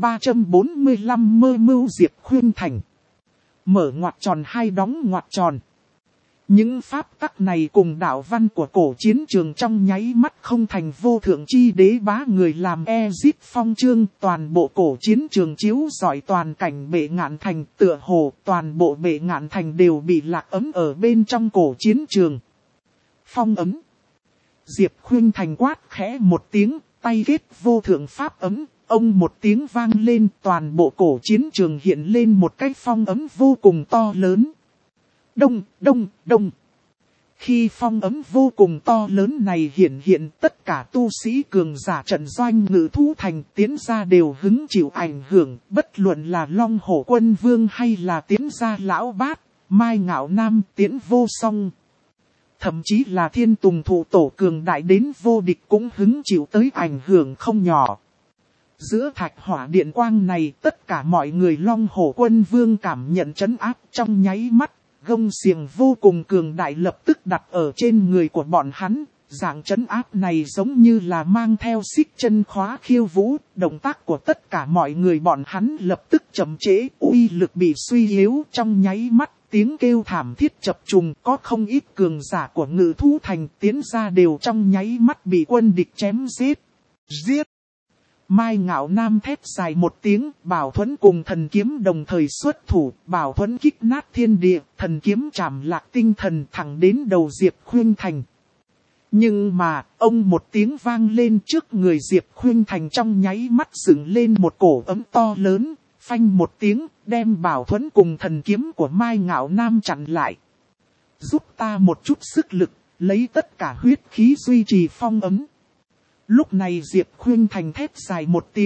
1345 mơ mưu Diệp Khuynh Thành. Mở ngoặc tròn hay đóng ngoặc tròn. Những pháp tắc này cùng đạo văn của cổ chiến trường trong nháy mắt không thành vô thượng chi đế bá người làm Ezip Phong chương. Toàn bộ cổ chiến trường chiếu rọi toàn cảnh bệ ngạn thành, tựa hồ toàn bộ bệ ngạn thành đều bị lạc ấm ở bên trong cổ chiến trường. Phong ấm. Diệp Khuynh Thành quát khẽ một tiếng, tay kết vô thượng pháp ấm, ông một tiếng vang lên, toàn bộ cổ chiến trường hiện lên một cái phong ấm vô cùng to lớn. Đông, đông, đông. Khi phong ấm vô cùng to lớn này hiện tất cả tu sĩ cường giả trận doanh Ngự Thú Thành tiến ra đều hứng chịu ảnh hưởng, bất luận là Long Hổ Quân Vương hay là tiến ra Lão Bát, Mai Ngạo Nam, Tiễn Vô Song. Thậm chí là Thiên Tùng Thụ Tổ cường đại đến vô địch cũng hứng chịu tới ảnh hưởng không nhỏ. Giữa thạch hỏa điện quang này tất cả mọi người Long Hổ Quân Vương cảm nhận trấn áp trong nháy mắt. Gông xiềng vô cùng cường đại lập tức đặt ở trên người của bọn hắn, dạng trấn áp này giống như là mang theo xích chân khóa khiêu vũ, động tác của tất cả mọi người bọn hắn lập tức chậm trễ, uy lực bị suy yếu trong nháy mắt, tiếng kêu thảm thiết chập trùng, có không ít cường giả của Ngự Thú Thành tiến ra đều trong nháy mắt bị quân địch chém giết. Giết! Mai Ngạo Nam thét dài một tiếng, bảo thuẫn cùng thần kiếm đồng thời xuất thủ, bảo thuẫn kích nát thiên địa, thần kiếm chạm lạc tinh thần thẳng đến đầu Diệp Khuynh Thành. Nhưng mà, ông một tiếng vang lên trước người Diệp Khuynh Thành trong nháy mắt dựng lên một cổ ấm to lớn, phanh một tiếng, đem bảo thuẫn cùng thần kiếm của Mai Ngạo Nam chặn lại. Giúp ta một chút sức lực, lấy tất cả huyết khí duy trì phong ấm. Lúc này Diệp Khuynh Thành thét dài một tiếng,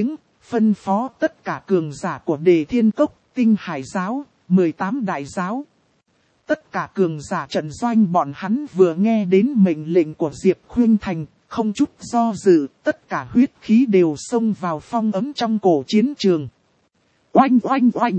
phân phó tất cả cường giả của Đề Thiên Cốc, Tinh Hải Giáo, 18 đại giáo. Tất cả cường giả trận doanh bọn hắn vừa nghe đến mệnh lệnh của Diệp Khuynh Thành, không chút do dự, tất cả huyết khí đều xông vào phong ấm trong cổ chiến trường. Oanh oanh oanh!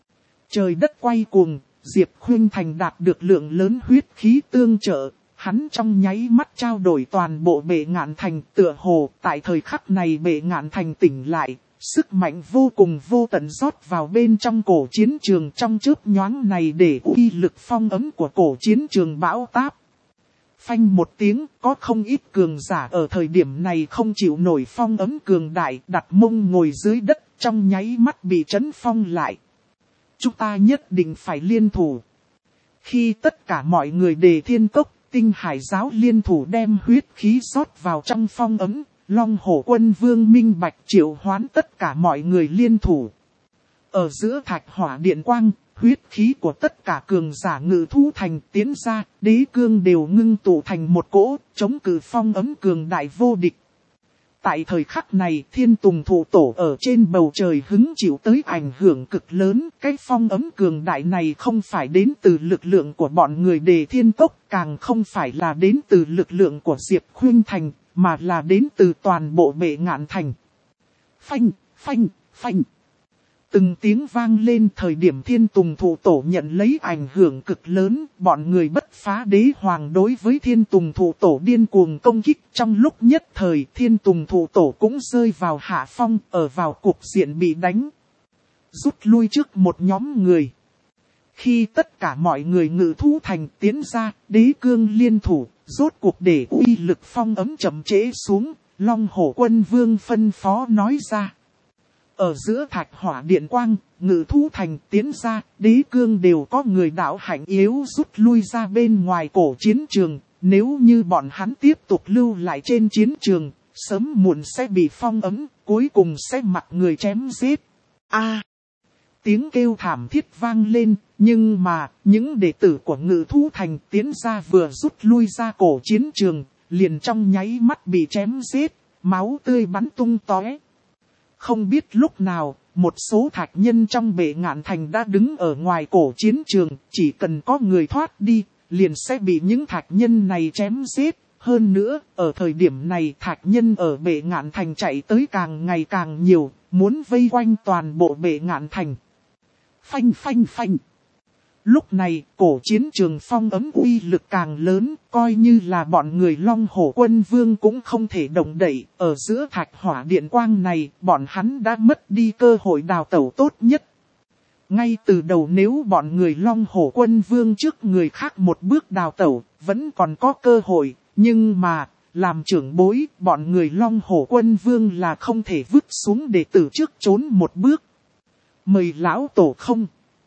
Trời đất quay cuồng, Diệp Khuynh Thành đạt được lượng lớn huyết khí tương trợ, hắn trong nháy mắt trao đổi toàn bộ Bệ Ngạn Thành, tựa hồ tại thời khắc này Bệ Ngạn Thành tỉnh lại, sức mạnh vô cùng vô tận rót vào bên trong cổ chiến trường trong chớp nhoáng này để uy lực phong ấm của cổ chiến trường bão táp. Phanh một tiếng, có không ít cường giả ở thời điểm này không chịu nổi phong ấm cường đại, đặt mông ngồi dưới đất, trong nháy mắt bị trấn phong lại. Chúng ta nhất định phải liên thủ. Khi tất cả mọi người Đề Thiên Cốc, Tinh Hải Giáo liên thủ đem huyết khí rót vào trong phong ấm, Long Hổ Quân Vương minh bạch triệu hoán tất cả mọi người liên thủ. Ở giữa thạch hỏa điện quang, huyết khí của tất cả cường giả Ngự Thú Thành tiến ra, đế cương đều ngưng tụ thành một cỗ, chống cự phong ấm cường đại vô địch. Tại thời khắc này, Thiên Tùng Thụ Tổ ở trên bầu trời hứng chịu tới ảnh hưởng cực lớn. Cái phong ấm cường đại này không phải đến từ lực lượng của bọn người Đề Thiên Cốc, càng không phải là đến từ lực lượng của Diệp Khuynh Thành, mà là đến từ toàn bộ Bệ Ngạn Thành. Phanh, phanh, phanh. Từng tiếng vang lên thời điểm Thiên Tùng Thụ Tổ nhận lấy ảnh hưởng cực lớn, bọn người Bất Phá Đế Hoàng đối với Thiên Tùng Thụ Tổ điên cuồng công kích. Trong lúc nhất thời Thiên Tùng Thụ Tổ cũng rơi vào hạ phong, ở vào cục diện bị đánh. Rút lui trước một nhóm người. Khi tất cả mọi người Ngự Thú Thành tiến ra, đế cương liên thủ, rốt cuộc để uy lực phong ấm chậm trễ xuống, Long Hổ Quân Vương phân phó nói ra. Ở giữa thạch hỏa điện quang, Ngự Thú Thành tiến ra, đế cương đều có người đạo hạnh yếu rút lui ra bên ngoài cổ chiến trường. Nếu như bọn hắn tiếp tục lưu lại trên chiến trường, sớm muộn sẽ bị phong ấm, cuối cùng sẽ mặc người chém giết. Tiếng kêu thảm thiết vang lên, nhưng mà, những đệ tử của Ngự Thú Thành tiến ra vừa rút lui ra cổ chiến trường, liền trong nháy mắt bị chém giết, máu tươi bắn tung tóe. Không biết lúc nào, một số thạch nhân trong Bệ Ngạn Thành đã đứng ở ngoài cổ chiến trường, chỉ cần có người thoát đi, liền sẽ bị những thạch nhân này chém giết. Hơn nữa, ở thời điểm này thạch nhân ở Bệ Ngạn Thành chạy tới càng ngày càng nhiều, muốn vây quanh toàn bộ Bệ Ngạn Thành. Phanh phanh phanh. Lúc này, cổ chiến trường phong ấm uy lực càng lớn, coi như là bọn người Long Hổ Quân Vương cũng không thể động đậy. Ở giữa thạch hỏa điện quang này, bọn hắn đã mất đi cơ hội đào tẩu tốt nhất. Ngay từ đầu nếu bọn người Long Hổ Quân Vương trước người khác một bước đào tẩu, vẫn còn có cơ hội, nhưng mà, làm trưởng bối, bọn người Long Hổ Quân Vương là không thể vứt xuống đệ tử trước trốn một bước. Mời lão tổ không.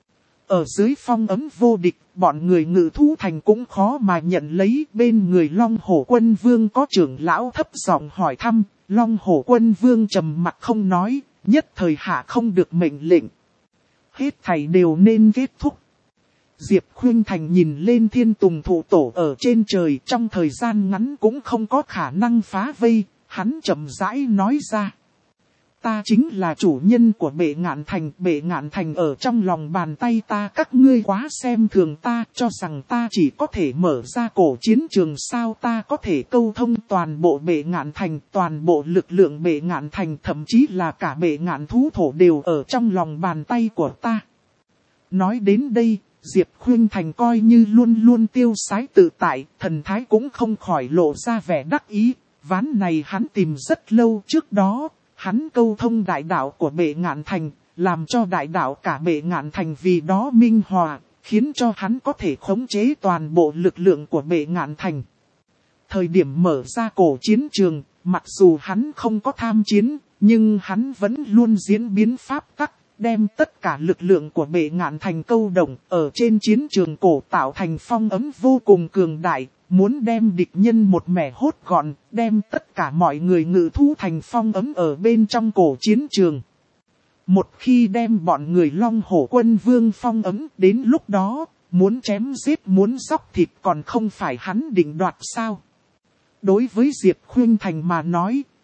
Ở dưới phong ấm vô địch, bọn người Ngự Thú Thành cũng khó mà nhận lấy. Bên người Long Hổ Quân Vương có trưởng lão thấp giọng hỏi thăm, Long Hổ Quân Vương trầm mặt không nói, nhất thời hạ không được mệnh lệnh. Hết thảy đều nên kết thúc. Diệp Khuynh Thành nhìn lên Thiên Tùng Thụ Tổ ở trên trời, trong thời gian ngắn cũng không có khả năng phá vây, hắn chậm rãi nói ra. Ta chính là chủ nhân của Bệ Ngạn Thành, Bệ Ngạn Thành ở trong lòng bàn tay ta, các ngươi quá xem thường ta, cho rằng ta chỉ có thể mở ra cổ chiến trường sao, ta có thể câu thông toàn bộ Bệ Ngạn Thành, toàn bộ lực lượng Bệ Ngạn Thành, thậm chí là cả Bệ Ngạn Thú Thổ đều ở trong lòng bàn tay của ta. Nói đến đây, Diệp Khuynh Thành coi như luôn luôn tiêu sái tự tại, thần thái cũng không khỏi lộ ra vẻ đắc ý. Ván này hắn tìm rất lâu trước đó. Hắn câu thông đại đạo của Bệ Ngạn Thành, làm cho đại đạo cả Bệ Ngạn Thành vì đó minh hòa, khiến cho hắn có thể khống chế toàn bộ lực lượng của Bệ Ngạn Thành. Thời điểm mở ra cổ chiến trường, mặc dù hắn không có tham chiến, nhưng hắn vẫn luôn diễn biến pháp tắc, đem tất cả lực lượng của Bệ Ngạn Thành câu động ở trên chiến trường cổ tạo thành phong ấm vô cùng cường đại. Muốn đem địch nhân một mẻ hốt gọn, đem tất cả mọi người Ngự Thú Thành phong ấm ở bên trong cổ chiến trường. Một khi đem bọn người Long Hổ Quân Vương phong ấm, đến lúc đó, muốn chém giết muốn xóc thịt còn không phải hắn định đoạt sao. Đối với Diệp Khuynh Thành mà nói,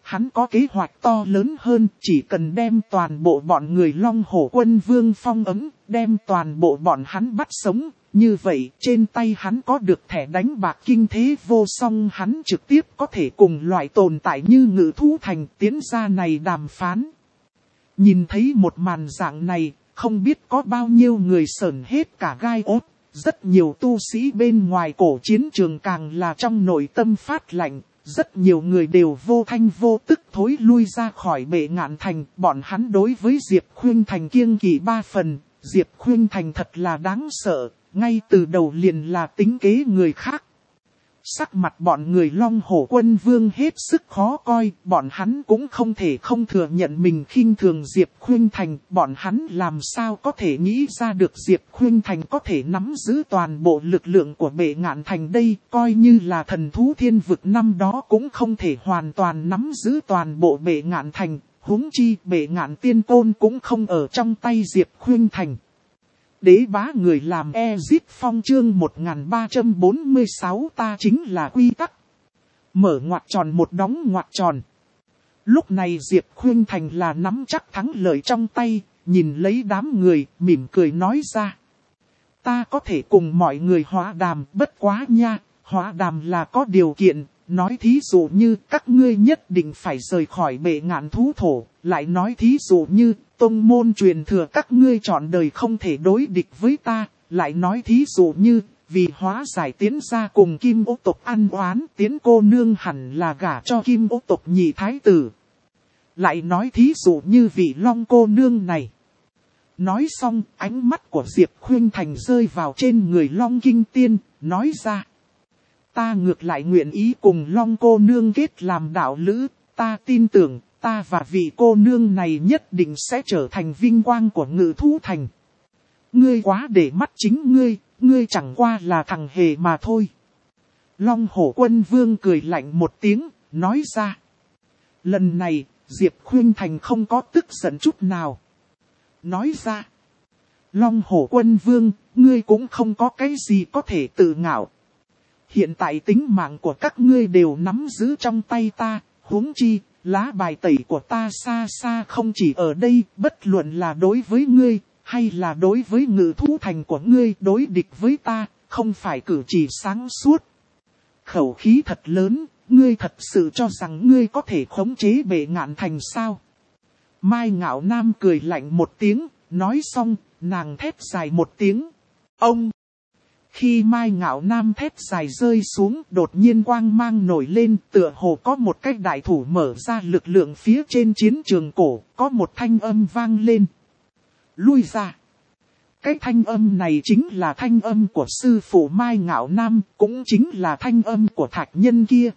hắn có kế hoạch to lớn hơn, chỉ cần đem toàn bộ bọn người Long Hổ Quân Vương phong ấn, đem toàn bộ bọn hắn bắt sống. Như vậy, trên tay hắn có được thẻ đánh bạc kinh thế vô song, hắn trực tiếp có thể cùng loại tồn tại như Ngự Thú Thành tiến ra này đàm phán. Nhìn thấy một màn dạng này, không biết có bao nhiêu người sởn hết cả gai ốt. Rất nhiều tu sĩ bên ngoài cổ chiến trường càng là trong nội tâm phát lạnh. Rất nhiều người đều vô thanh vô tức thối lui ra khỏi Bệ Ngạn Thành. Bọn hắn đối với Diệp Khuynh Thành kiêng kỵ 3 phần. Diệp Khuynh Thành thật là đáng sợ. Ngay từ đầu liền là tính kế người khác. Sắc mặt bọn người Long Hổ Quân Vương hết sức khó coi. Bọn hắn cũng không thể không thừa nhận mình khinh thường Diệp Khuynh Thành. Bọn hắn làm sao có thể nghĩ ra được Diệp Khuynh Thành có thể nắm giữ toàn bộ lực lượng của Bệ Ngạn Thành đây. Coi như là thần thú thiên vực năm đó cũng không thể hoàn toàn nắm giữ toàn bộ Bệ Ngạn Thành. Huống chi Bệ Ngạn Tiên Côn cũng không ở trong tay Diệp Khuynh Thành. Đế bá người làm Ezip Phong chương 1346 ta chính là quy tắc. Mở ngoặc tròn một đóng ngoặc tròn. Lúc này Diệp Khuynh Thành là nắm chắc thắng lợi trong tay, nhìn lấy đám người, mỉm cười nói ra. Ta có thể cùng mọi người hóa đàm, bất quá nha, hóa đàm là có điều kiện. Nói thí dụ như các ngươi nhất định phải rời khỏi Bệ Ngạn thú thổ, lại nói thí dụ như tông môn truyền thừa các ngươi trọn đời không thể đối địch với ta, lại nói thí dụ như vì hóa giải Tiến gia cùng Kim Ô tộc ăn oán, Tiến cô nương hẳn là gả cho Kim Ô tộc nhị thái tử. Lại nói thí dụ như vị Long cô nương này. Nói xong, ánh mắt của Diệp Khuynh Thành rơi vào trên người Long Kinh Tiên, nói ra. Ta ngược lại nguyện ý cùng Long cô nương kết làm đạo lữ, ta tin tưởng, ta và vị cô nương này nhất định sẽ trở thành vinh quang của Ngự Thú Thành. Ngươi quá để mắt chính ngươi chẳng qua là thằng hề mà thôi. Long Hổ Quân Vương cười lạnh một tiếng, nói ra. Lần này, Diệp Khuynh Thành không có tức giận chút nào. Nói ra. Long Hổ Quân Vương, ngươi cũng không có cái gì có thể tự ngạo. Hiện tại tính mạng của các ngươi đều nắm giữ trong tay ta, huống chi, lá bài tẩy của ta xa xa không chỉ ở đây, bất luận là đối với ngươi, hay là đối với Ngự Thú Thành của ngươi đối địch với ta, không phải cử chỉ sáng suốt. Khẩu khí thật lớn, ngươi thật sự cho rằng ngươi có thể khống chế Bệ Ngạn Thành sao? Mai Ngạo Nam cười lạnh một tiếng, nói xong, nàng thét dài một tiếng. Ông! Khi Mai Ngạo Nam thét dài rơi xuống, đột nhiên quang mang nổi lên, tựa hồ có một cái đại thủ mở ra lực lượng phía trên chiến trường cổ, có một thanh âm vang lên. Lui ra! Cái thanh âm này chính là thanh âm của sư phụ Mai Ngạo Nam, cũng chính là thanh âm của thạch nhân kia.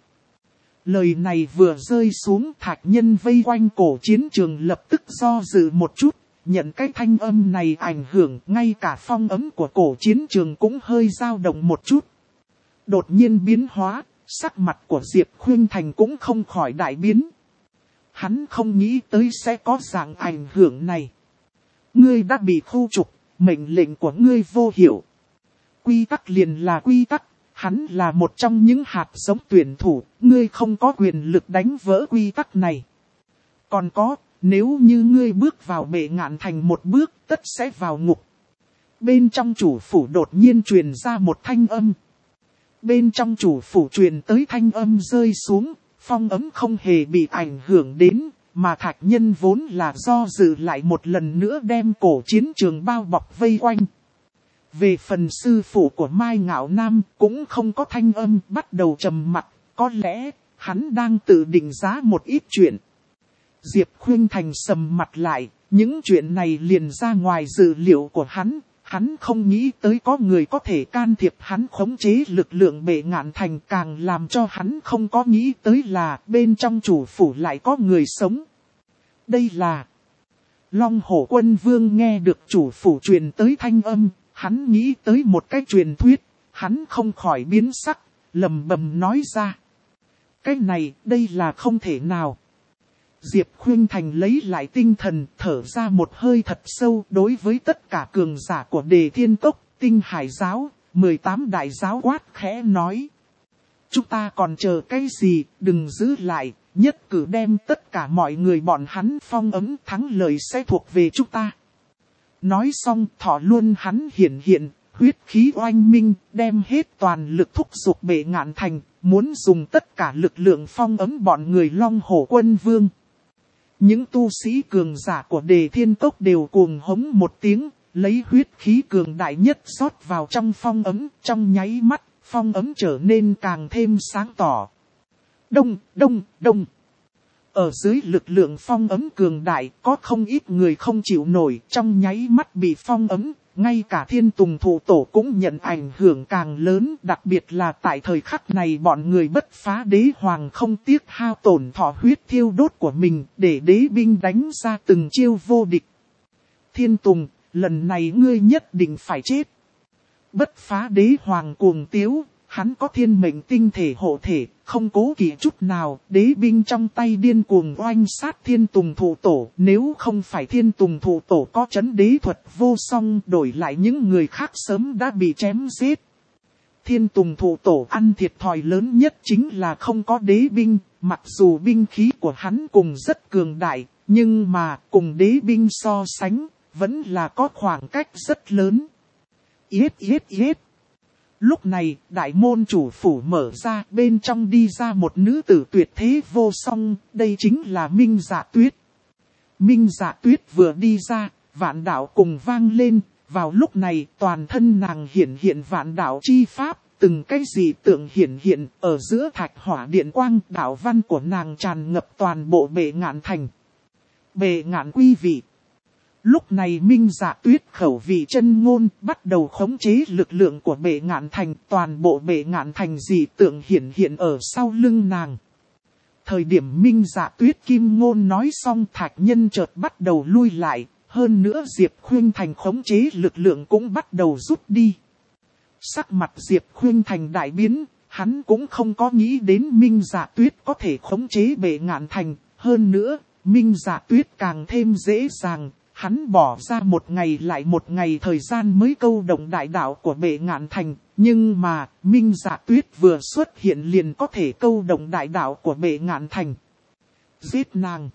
Lời này vừa rơi xuống, thạch nhân vây quanh cổ chiến trường lập tức do dự một chút. Nhận cái thanh âm này ảnh hưởng, ngay cả phong ấm của cổ chiến trường cũng hơi dao động một chút. Đột nhiên biến hóa, sắc mặt của Diệp Khuynh Thành cũng không khỏi đại biến. Hắn không nghĩ tới sẽ có dạng ảnh hưởng này. Ngươi đã bị khu trục, mệnh lệnh của ngươi vô hiệu. Quy tắc liền là quy tắc, hắn là một trong những hạt giống tuyển thủ, ngươi không có quyền lực đánh vỡ quy tắc này. Còn có, nếu như ngươi bước vào Bệ Ngạn Thành một bước, tất sẽ vào ngục. Bên trong chủ phủ đột nhiên truyền ra một thanh âm. Bên trong chủ phủ truyền tới thanh âm rơi xuống, phong ấm không hề bị ảnh hưởng đến, mà thạch nhân vốn là do dự lại một lần nữa đem cổ chiến trường bao bọc vây quanh. Về phần sư phụ của Mai Ngạo Nam cũng không có thanh âm, bắt đầu trầm mặc, có lẽ hắn đang tự định giá một ít chuyện. Diệp Khuynh Thành sầm mặt lại, những chuyện này liền ra ngoài dự liệu của hắn không nghĩ tới có người có thể can thiệp hắn khống chế lực lượng Bệ Ngạn Thành, càng làm cho hắn không có nghĩ tới là bên trong chủ phủ lại có người sống. Đây là Long Hổ Quân Vương nghe được chủ phủ truyền tới thanh âm, hắn nghĩ tới một cái truyền thuyết, hắn không khỏi biến sắc, lầm bầm nói ra. Cái này, đây là không thể nào. Diệp Khuynh Thành lấy lại tinh thần, thở ra một hơi thật sâu đối với tất cả cường giả của Đề Thiên Cốc, Tinh Hải Giáo, 18 đại giáo quát khẽ nói. Chúng ta còn chờ cái gì, đừng giữ lại, nhất cử đem tất cả mọi người bọn hắn phong ấm, thắng lợi sẽ thuộc về chúng ta. Nói xong thọ luôn hắn hiện, huyết khí oanh minh, đem hết toàn lực thúc giục Bệ Ngạn Thành, muốn dùng tất cả lực lượng phong ấm bọn người Long Hổ Quân Vương. Những tu sĩ cường giả của Đề Thiên Cốc đều cuồng hống một tiếng, lấy huyết khí cường đại nhất rót vào trong phong ấm, trong nháy mắt, phong ấm trở nên càng thêm sáng tỏ. Đông, đông, đông. Ở dưới lực lượng phong ấm cường đại, có không ít người không chịu nổi, trong nháy mắt bị phong ấm, ngay cả Thiên Tùng Thụ Tổ cũng nhận ảnh hưởng càng lớn, đặc biệt là tại thời khắc này bọn người Bất Phá Đế Hoàng không tiếc hao tổn thọ huyết thiêu đốt của mình, để đế binh đánh ra từng chiêu vô địch. Thiên Tùng, lần này ngươi nhất định phải chết. Bất Phá Đế Hoàng cuồng tiếu. Hắn có thiên mệnh tinh thể hộ thể, không cố kỵ chút nào, đế binh trong tay điên cuồng oanh sát Thiên Tùng Thụ Tổ. Nếu không phải Thiên Tùng Thụ Tổ có chấn đế thuật vô song, đổi lại những người khác sớm đã bị chém giết. Thiên Tùng Thụ Tổ ăn thiệt thòi lớn nhất chính là không có đế binh, mặc dù binh khí của hắn cùng rất cường đại, nhưng mà cùng đế binh so sánh, vẫn là có khoảng cách rất lớn. Yết. Lúc này, đại môn chủ phủ mở ra, bên trong đi ra một nữ tử tuyệt thế vô song, đây chính là Minh Dạ Tuyết. Minh Dạ Tuyết vừa đi ra, vạn đạo cùng vang lên, vào lúc này toàn thân nàng hiện vạn đạo chi pháp, từng cái dị tượng hiện, ở giữa thạch hỏa điện quang, đạo văn của nàng tràn ngập toàn bộ Bệ Ngạn Thành. Bệ Ngạn quý vị. Lúc này Minh Dạ Tuyết khẩu vị chân ngôn bắt đầu khống chế lực lượng của Bệ Ngạn Thành, toàn bộ Bệ Ngạn Thành dị tượng hiện ở sau lưng nàng. Thời điểm Minh Dạ Tuyết kim ngôn nói xong, thạch nhân chợt bắt đầu lui lại, hơn nữa Diệp Khuynh Thành khống chế lực lượng cũng bắt đầu rút đi. Sắc mặt Diệp Khuynh Thành đại biến, hắn cũng không có nghĩ đến Minh Dạ Tuyết có thể khống chế Bệ Ngạn Thành, hơn nữa, Minh Dạ Tuyết càng thêm dễ dàng. Hắn bỏ ra một ngày lại một ngày thời gian mới câu động đại đạo của Bệ Ngạn Thành, nhưng mà Minh Dạ Tuyết vừa xuất hiện liền có thể câu động đại đạo của Bệ Ngạn Thành. Giết nàng.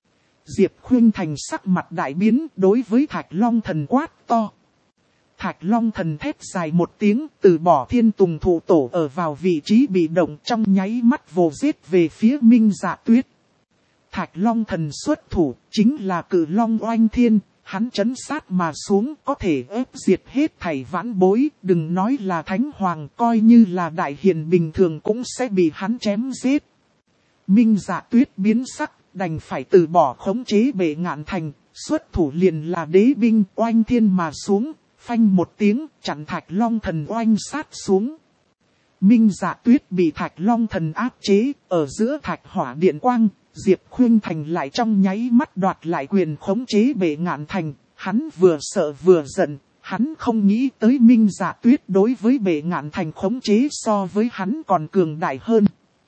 Diệp Khuynh Thành sắc mặt đại biến, đối với Thạch Long Thần quát to. Thạch Long Thần thét dài một tiếng, từ bỏ Thiên Tùng Thụ Tổ ở vào vị trí bị động, trong nháy mắt vồ giết về phía Minh Dạ Tuyết. Thạch Long Thần xuất thủ, chính là Cự Long Oanh Thiên, hắn trấn sát mà xuống có thể ép diệt hết thảy vãn bối, đừng nói là Thánh Hoàng, coi như là đại hiền bình thường cũng sẽ bị hắn chém giết. Minh Dạ Tuyết biến sắc, đành phải từ bỏ khống chế Bệ Ngạn Thành, xuất thủ liền là đế binh Oanh Thiên mà xuống, phanh một tiếng, chặn Thạch Long Thần oanh sát xuống. Minh Dạ Tuyết bị Thạch Long Thần áp chế, ở giữa Thạch Hỏa Điện Quang. Diệp Khuynh Thành lại trong nháy mắt đoạt lại quyền khống chế Bệ Ngạn Thành, hắn vừa sợ vừa giận, hắn không nghĩ tới Minh Dạ Tuyết đối với Bệ Ngạn Thành khống chế so với hắn còn cường đại hơn.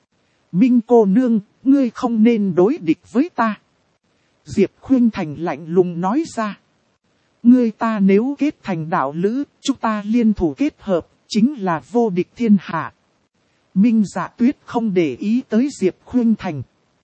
Minh cô nương, ngươi không nên đối địch với ta. Diệp Khuynh Thành lạnh lùng nói ra. Ngươi ta nếu kết thành đạo lữ, chúng ta liên thủ kết hợp, chính là vô địch thiên hạ. Minh Dạ Tuyết không để ý tới Diệp Khuynh Thành.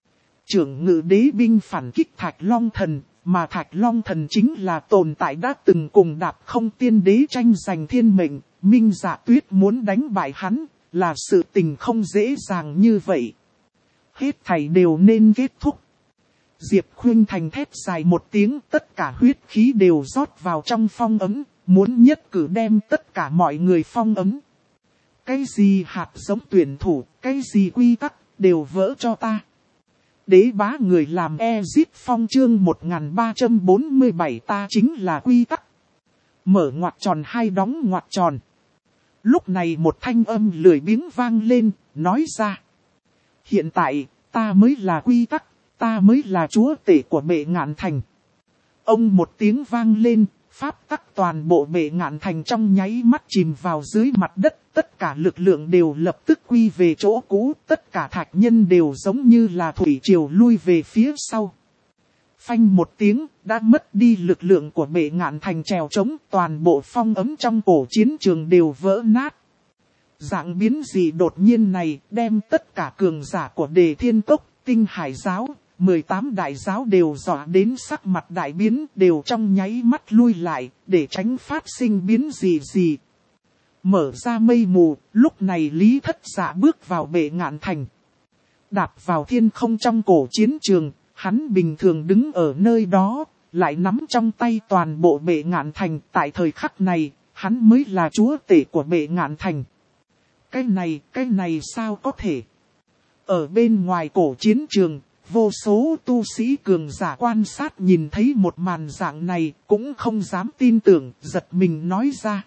Trưởng ngự đế binh phản kích Thạch Long Thần, mà Thạch Long Thần chính là tồn tại đã từng cùng Đạp Không Tiên Đế tranh giành thiên mệnh, Minh Dạ Tuyết muốn đánh bại hắn, là sự tình không dễ dàng như vậy. Hết thảy đều nên kết thúc. Diệp Khuynh Thành thét dài một tiếng, tất cả huyết khí đều rót vào trong phong ấm, muốn nhất cử đem tất cả mọi người phong ấm. Cái gì hạt giống tuyển thủ, cái gì quy tắc, đều vỡ cho ta. Đế bá người làm Ezit Phong chương 1347 ta chính là quy tắc. Mở ngoặc tròn hai đóng ngoặc tròn. Lúc này một thanh âm lười biếng vang lên, nói ra. Hiện tại, ta mới là quy tắc, ta mới là chúa tể của Bệ Ngạn Thành. Ông một tiếng vang lên, pháp tắc toàn bộ Bệ Ngạn Thành trong nháy mắt chìm vào dưới mặt đất. Tất cả lực lượng đều lập tức quy về chỗ cũ, tất cả thạch nhân đều giống như là thủy triều lui về phía sau. Phanh một tiếng, đã mất đi lực lượng của Bệ Ngạn Thành trèo trống, toàn bộ phong ấm trong cổ chiến trường đều vỡ nát. Dạng biến dị đột nhiên này đem tất cả cường giả của Đề Thiên Cốc, Tinh Hải giáo, 18 đại giáo đều dọa đến sắc mặt đại biến, đều trong nháy mắt lui lại, để tránh phát sinh biến gì. Mở ra mây mù, lúc này Lý Thất Dạ bước vào Bệ Ngạn Thành. Đạp vào thiên không trong cổ chiến trường, hắn bình thường đứng ở nơi đó, lại nắm trong tay toàn bộ Bệ Ngạn Thành. Tại thời khắc này, hắn mới là chúa tể của Bệ Ngạn Thành. Cái này sao có thể? Ở bên ngoài cổ chiến trường, vô số tu sĩ cường giả quan sát nhìn thấy một màn dạng này, cũng không dám tin tưởng, giật mình nói ra.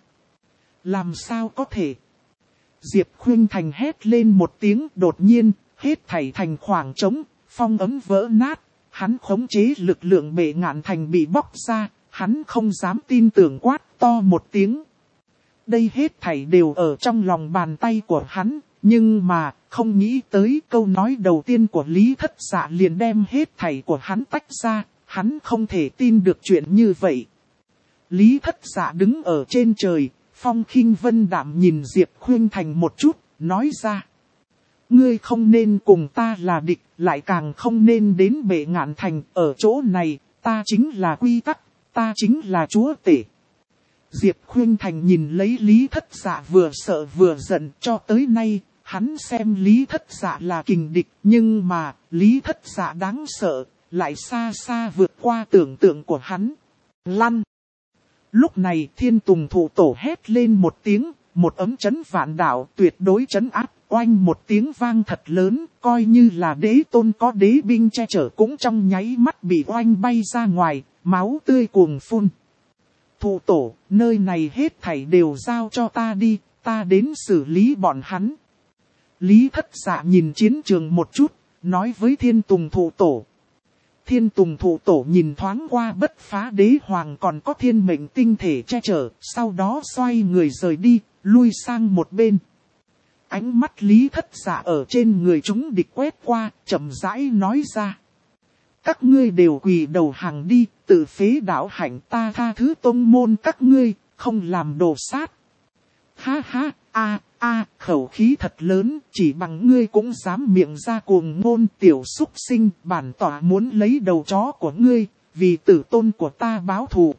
Làm sao có thể? Diệp Khuynh Thành hét lên một tiếng, đột nhiên, hết thảy thành khoảng trống, phong ấm vỡ nát, hắn khống chế lực lượng Bệ Ngạn Thành bị bóc ra, hắn không dám tin tưởng quát to một tiếng. Đây hết thảy đều ở trong lòng bàn tay của hắn, nhưng mà, không nghĩ tới câu nói đầu tiên của Lý Thất Dạ liền đem hết thảy của hắn tách ra, hắn không thể tin được chuyện như vậy. Lý Thất Dạ đứng ở trên trời, phong khinh vân đạm nhìn Diệp Khuynh Thành một chút, nói ra. Ngươi không nên cùng ta là địch, lại càng không nên đến Bệ Ngạn Thành, ở chỗ này, ta chính là quy tắc, ta chính là chúa tể. Diệp Khuynh Thành nhìn lấy Lý Thất Dạ vừa sợ vừa giận, cho tới nay, hắn xem Lý Thất Dạ là kình địch, nhưng mà, Lý Thất Dạ đáng sợ, lại xa xa vượt qua tưởng tượng của hắn. Lăn! Lúc này Thiên Tùng Thụ Tổ hét lên một tiếng, một ấm chấn vạn đạo tuyệt đối chấn áp, oanh một tiếng vang thật lớn, coi như là đế tôn có đế binh che chở cũng trong nháy mắt bị oanh bay ra ngoài, máu tươi cuồng phun. Thụ Tổ, nơi này hết thảy đều giao cho ta đi, ta đến xử lý bọn hắn. Lý Thất Dạ nhìn chiến trường một chút, nói với Thiên Tùng Thụ Tổ. Thiên Tùng Thụ Tổ nhìn thoáng qua Bất Phá Đế Hoàng còn có thiên mệnh tinh thể che chở, sau đó xoay người rời đi, lui sang một bên. Ánh mắt Lý Thất Dạ ở trên người chúng địch quét qua, chậm rãi nói ra. Các ngươi đều quỳ đầu hàng đi, tự phế đạo hạnh, ta tha thứ tông môn các ngươi, không làm đồ sát. Ha ha, khẩu khí thật lớn, chỉ bằng ngươi cũng dám miệng ra cuồng ngôn, tiểu súc sinh, bản tỏa muốn lấy đầu chó của ngươi, vì tử tôn của ta báo thù.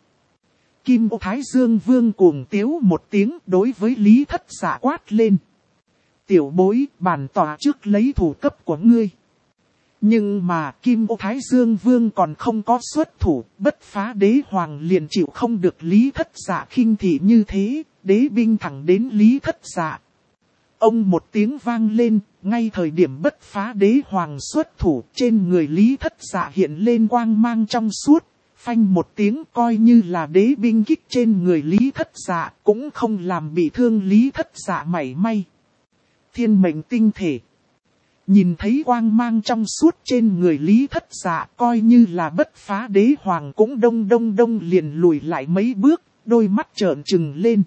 Kim Ô Thái Dương Vương cuồng tiếu một tiếng, đối với Lý Thất Dạ quát lên. Tiểu bối, bản tỏa trước lấy thủ cấp của ngươi. Nhưng mà Kim Ô Thái Dương Vương còn không có xuất thủ, Bất Phá Đế Hoàng liền chịu không được Lý Thất Dạ khinh thị như thế, đế binh thẳng đến Lý Thất Dạ. Ông một tiếng vang lên, ngay thời điểm Bất Phá Đế Hoàng xuất thủ, trên người Lý Thất Dạ hiện lên quang mang trong suốt, phanh một tiếng coi như là đế binh kích trên người Lý Thất Dạ, cũng không làm bị thương Lý Thất Dạ mảy may. Thiên mệnh tinh thể. Nhìn thấy quang mang trong suốt trên người Lý Thất Dạ, coi như là Bất Phá Đế Hoàng cũng đông liền lùi lại mấy bước, đôi mắt trợn trừng lên.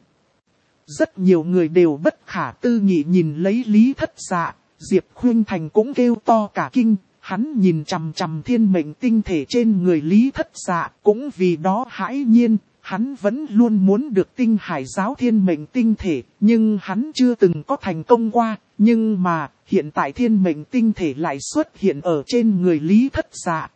Rất nhiều người đều bất khả tư nghị nhìn lấy Lý Thất Dạ, Diệp Khuynh Thành cũng kêu to cả kinh, hắn nhìn chằm chằm thiên mệnh tinh thể trên người Lý Thất Dạ, cũng vì đó hãi nhiên, hắn vẫn luôn muốn được Tinh Hải giáo thiên mệnh tinh thể, nhưng hắn chưa từng có thành công qua, nhưng mà, hiện tại thiên mệnh tinh thể lại xuất hiện ở trên người Lý Thất Dạ.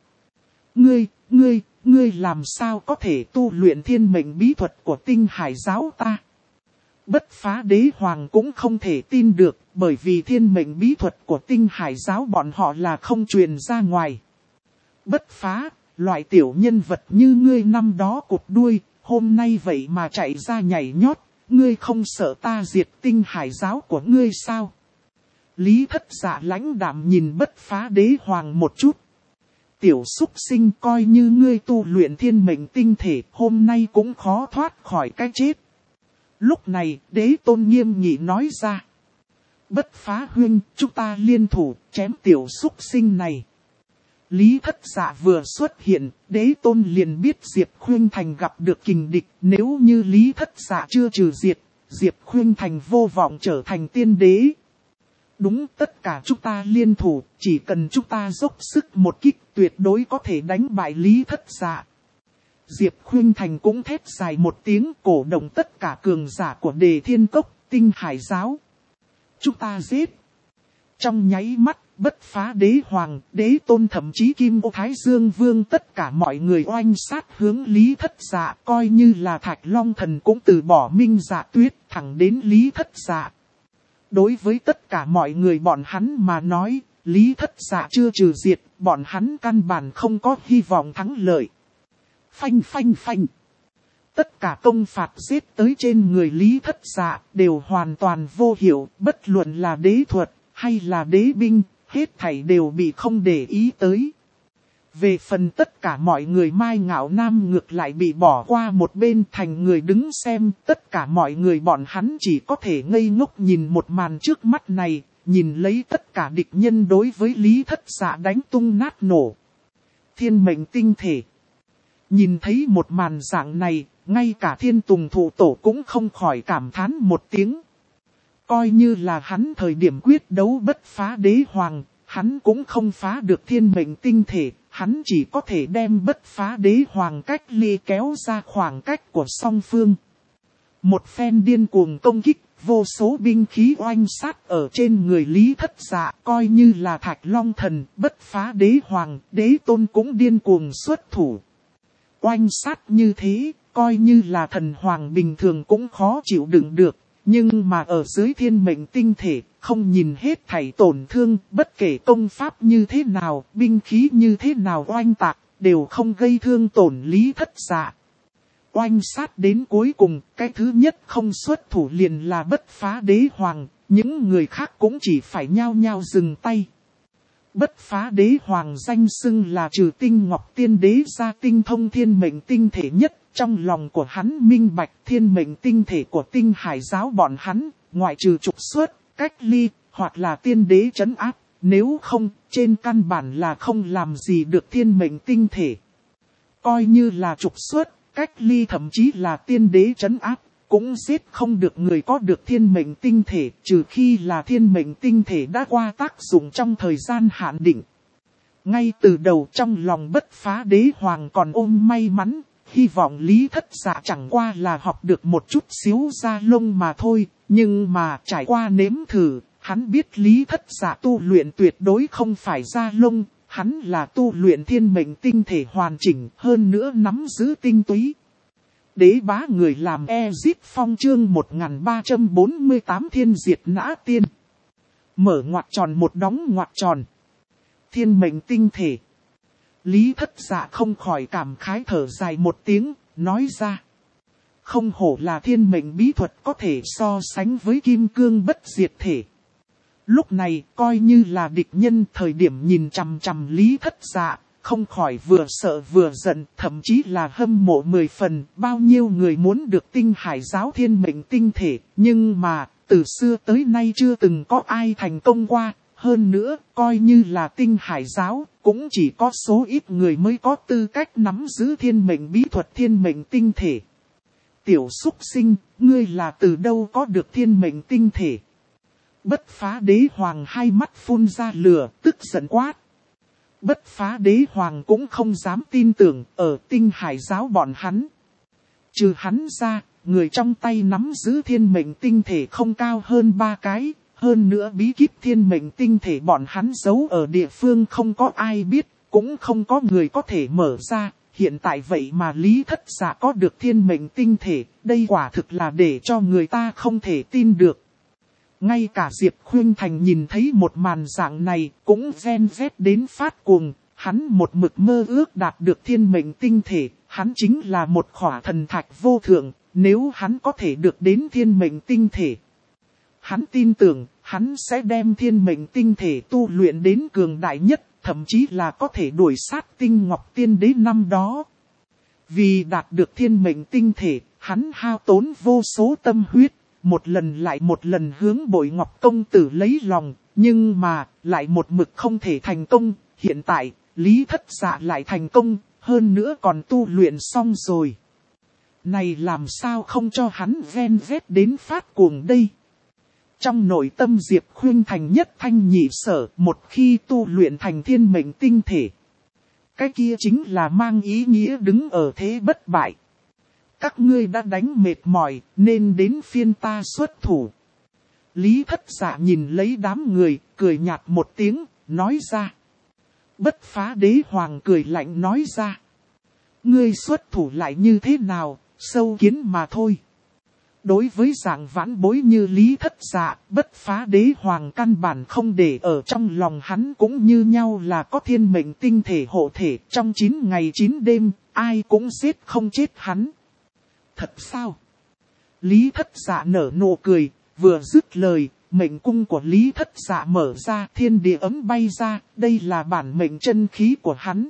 Ngươi làm sao có thể tu luyện thiên mệnh bí thuật của Tinh Hải giáo ta? Bất Phá Đế Hoàng cũng không thể tin được, bởi vì thiên mệnh bí thuật của Tinh Hải giáo bọn họ là không truyền ra ngoài. Bất Phá, loại tiểu nhân vật như ngươi năm đó cụt đuôi, hôm nay vậy mà chạy ra nhảy nhót, ngươi không sợ ta diệt Tinh Hải giáo của ngươi sao? Lý Thất Dạ lãnh đạm nhìn Bất Phá Đế Hoàng một chút. Tiểu súc sinh, coi như ngươi tu luyện thiên mệnh tinh thể, hôm nay cũng khó thoát khỏi cái chết. Lúc này, Đế Tôn nghiêm nghị nói ra. Bất Phá huynh, chúng ta liên thủ, chém tiểu súc sinh này. Lý Thất Dạ vừa xuất hiện, Đế Tôn liền biết Diệp Khuynh Thành gặp được kình địch. Nếu như Lý Thất Dạ chưa trừ diệt, Diệp Khuynh Thành vô vọng trở thành tiên đế. Đúng, tất cả chúng ta liên thủ, chỉ cần chúng ta dốc sức một kích, tuyệt đối có thể đánh bại Lý Thất Dạ. Diệp Khuynh Thành cũng thét dài một tiếng, cổ động tất cả cường giả của Đề Thiên Cốc, Tinh Hải giáo. Chúng ta giết. Trong nháy mắt, Bất Phá Đế Hoàng, Đế Tôn thậm chí Kim Ô Thái Dương Vương tất cả mọi người oanh sát hướng Lý Thất Dạ, coi như là Thạch Long Thần cũng từ bỏ Minh Dạ Tuyết thẳng đến Lý Thất Dạ. Đối với tất cả mọi người bọn hắn mà nói, Lý Thất Dạ chưa trừ diệt, bọn hắn căn bản không có hy vọng thắng lợi. Phanh phanh phanh. Tất cả công phạt giết tới trên người Lý Thất Dạ đều hoàn toàn vô hiệu, bất luận là đế thuật hay là đế binh, hết thảy đều bị không để ý tới. Về phần tất cả mọi người Mai Ngạo Nam ngược lại bị bỏ qua một bên thành người đứng xem, tất cả mọi người bọn hắn chỉ có thể ngây ngốc nhìn một màn trước mắt này, nhìn lấy tất cả địch nhân đối với Lý Thất Dạ đánh tung nát nổ. Thiên mệnh tinh thể. Nhìn thấy một màn dạng này, ngay cả Thiên Tùng Thụ Tổ cũng không khỏi cảm thán một tiếng. Coi như là hắn thời điểm quyết đấu Bất Phá Đế Hoàng, hắn cũng không phá được thiên mệnh tinh thể, hắn chỉ có thể đem Bất Phá Đế Hoàng cách ly kéo ra khoảng cách của song phương. Một phen điên cuồng công kích, vô số binh khí oanh sát ở trên người Lý Thất Dạ, coi như là Thạch Long Thần, Bất Phá Đế Hoàng, Đế Tôn cũng điên cuồng xuất thủ. Oanh sát như thế, coi như là thần hoàng bình thường cũng khó chịu đựng được, nhưng mà ở dưới thiên mệnh tinh thể, không nhìn hết thảy tổn thương, bất kể công pháp như thế nào, binh khí như thế nào oanh tạc, đều không gây thương tổn Lý Thất Dạ. Oanh sát đến cuối cùng, cái thứ nhất không xuất thủ liền là Bất Phá Đế Hoàng, những người khác cũng chỉ phải nhao nhao dừng tay. Bất Phá Đế Hoàng danh xưng là trừ Tinh Ngọc Tiên Đế ra tinh thông thiên mệnh tinh thể nhất, trong lòng của hắn minh bạch thiên mệnh tinh thể của Tinh Hải giáo bọn hắn, ngoại trừ trục xuất, cách ly, hoặc là tiên đế trấn áp, nếu không, trên căn bản là không làm gì được thiên mệnh tinh thể. Coi như là trục xuất, cách ly thậm chí là tiên đế trấn áp, cũng giết không được người có được thiên mệnh tinh thể, trừ khi là thiên mệnh tinh thể đã qua tác dụng trong thời gian hạn định. Ngay từ đầu trong lòng Bất Phá Đế Hoàng còn ôm may mắn, hy vọng Lý Thất Dạ chẳng qua là học được một chút xíu da lông mà thôi, nhưng mà trải qua nếm thử, hắn biết Lý Thất Dạ tu luyện tuyệt đối không phải da lông, hắn là tu luyện thiên mệnh tinh thể hoàn chỉnh, hơn nữa nắm giữ tinh túy. Đế bá người làm Ezip Phong chương 1348 Thiên Diệt Nã Tiên. Mở ngoặc tròn một đóng ngoặc tròn. Thiên mệnh tinh thể. Lý Thất Dạ không khỏi cảm khái thở dài một tiếng, nói ra. Không hổ là thiên mệnh bí thuật có thể so sánh với kim cương bất diệt thể. Lúc này coi như là địch nhân thời điểm nhìn chằm chằm Lý Thất Dạ, không khỏi vừa sợ vừa giận, thậm chí là hâm mộ 10 phần, bao nhiêu người muốn được Tinh Hải giáo thiên mệnh tinh thể, nhưng mà, từ xưa tới nay chưa từng có ai thành công qua, hơn nữa, coi như là Tinh Hải giáo, cũng chỉ có số ít người mới có tư cách nắm giữ thiên mệnh bí thuật thiên mệnh tinh thể. Tiểu súc sinh, ngươi là từ đâu có được thiên mệnh tinh thể? Bất Phá Đế Hoàng hai mắt phun ra lửa, tức giận quát. Bất Phá Đế Hoàng cũng không dám tin tưởng ở Tinh Hải giáo bọn hắn. Trừ hắn ra, người trong tay nắm giữ thiên mệnh tinh thể không cao hơn 3 cái, hơn nữa bí kíp thiên mệnh tinh thể bọn hắn giấu ở địa phương không có ai biết, cũng không có người có thể mở ra. Hiện tại vậy mà Lý Thất Dạ có được thiên mệnh tinh thể, đây quả thực là để cho người ta không thể tin được. Ngay cả Diệp Khuynh Thành nhìn thấy một màn dạng này cũng ghen ghét đến phát cuồng, hắn một mực mơ ước đạt được thiên mệnh tinh thể, hắn chính là một khỏa thần thạch vô thượng, nếu hắn có thể được đến thiên mệnh tinh thể. Hắn tin tưởng, hắn sẽ đem thiên mệnh tinh thể tu luyện đến cường đại nhất, thậm chí là có thể đuổi sát Tinh Ngọc Tiên Đế năm đó. Vì đạt được thiên mệnh tinh thể, hắn hao tốn vô số tâm huyết. Một lần lại một lần hướng Bội Ngọc công tử lấy lòng, nhưng mà, lại một mực không thể thành công. Hiện tại, Lý Thất Dạ lại thành công, hơn nữa còn tu luyện xong rồi. Này làm sao không cho hắn ghen ghét đến phát cuồng đây? Trong nội tâm Diệp Khuynh Thành nhất thanh nhị sở, một khi tu luyện thành thiên mệnh tinh thể. Cái kia chính là mang ý nghĩa đứng ở thế bất bại. Các ngươi đã đánh mệt mỏi, nên đến phiên ta xuất thủ. Lý Thất Dạ nhìn lấy đám người, cười nhạt một tiếng, nói ra. Bất phá đế hoàng cười lạnh nói ra. Ngươi xuất thủ lại như thế nào, sâu kiến mà thôi. Đối với dạng vãn bối như Lý Thất Dạ, bất phá đế hoàng căn bản không để ở trong lòng hắn cũng như nhau là có thiên mệnh tinh thể hộ thể trong 9 ngày 9 đêm, ai cũng giết không chết hắn. Thật sao? Lý Thất Dạ nở nụ cười, vừa dứt lời, mệnh cung của Lý Thất Dạ mở ra, thiên địa ấm bay ra, đây là bản mệnh chân khí của hắn.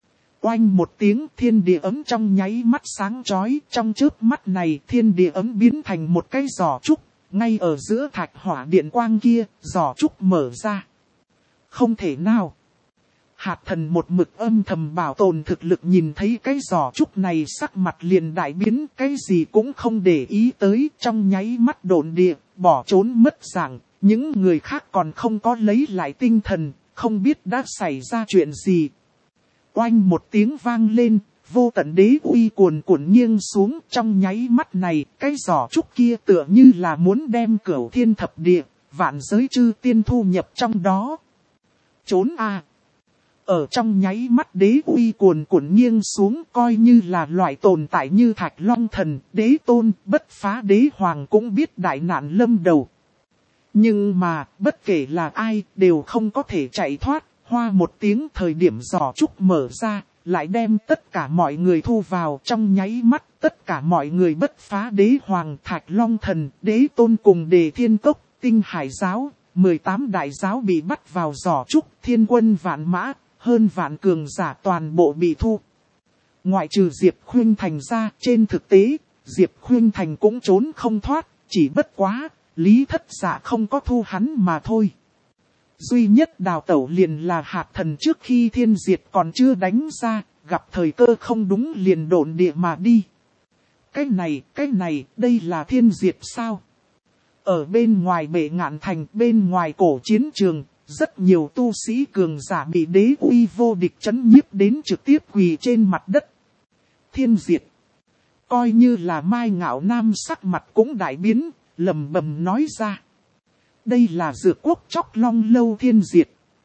Oanh một tiếng, thiên địa ấm trong nháy mắt sáng chói, trong chớp mắt này thiên địa ấm biến thành một cái giỏ trúc, ngay ở giữa thạch hỏa điện quang kia, giỏ trúc mở ra. Không thể nào. Hạt thần một mực âm thầm bảo tồn thực lực nhìn thấy cái giỏ trúc này sắc mặt liền đại biến, cái gì cũng không để ý tới, trong nháy mắt độn địa, bỏ trốn mất dạng, những người khác còn không có lấy lại tinh thần, không biết đã xảy ra chuyện gì. Oanh một tiếng vang lên, vô tận đế uy cuồn cuộn nghiêng xuống, trong nháy mắt này, cái giỏ trúc kia tựa như là muốn đem cửu thiên thập địa, vạn giới chư tiên thu nhập trong đó. Trốn a! Ở trong nháy mắt đế uy cuồn cuộn nghiêng xuống, coi như là loại tồn tại như Thạch Long Thần, đế tôn, bất phá đế hoàng cũng biết đại nạn lâm đầu. Nhưng mà, bất kể là ai, đều không có thể chạy thoát. Hoa một tiếng thời điểm giỏ trúc mở ra, lại đem tất cả mọi người thu vào trong nháy mắt, tất cả mọi người bất phá đế hoàng, Thạch Long Thần, đế tôn cùng Đề Thiên Cốc, Tinh Hải Giáo, 18 đại giáo bị bắt vào giỏ trúc, thiên quân vạn mã, hơn vạn cường giả toàn bộ bị thu. Ngoại trừ Diệp Khuynh Thành ra, trên thực tế, Diệp Khuynh Thành cũng trốn không thoát, chỉ bất quá, Lý Thất Dạ không có thu hắn mà thôi. Duy nhất đào tẩu liền là hạt thần trước khi thiên diệt còn chưa đánh ra, gặp thời cơ không đúng liền độn địa mà đi. Cái này, đây là thiên diệt sao? Ở bên ngoài bệ ngạn thành, bên ngoài cổ chiến trường, rất nhiều tu sĩ cường giả bị đế uy vô địch chấn nhiếp đến trực tiếp quỳ trên mặt đất. Thiên diệt. Coi như là Mai Ngạo Nam sắc mặt cũng đại biến, lẩm bẩm nói ra. Đây là Dược Quốc Chóc Long Lâu thiên diệt.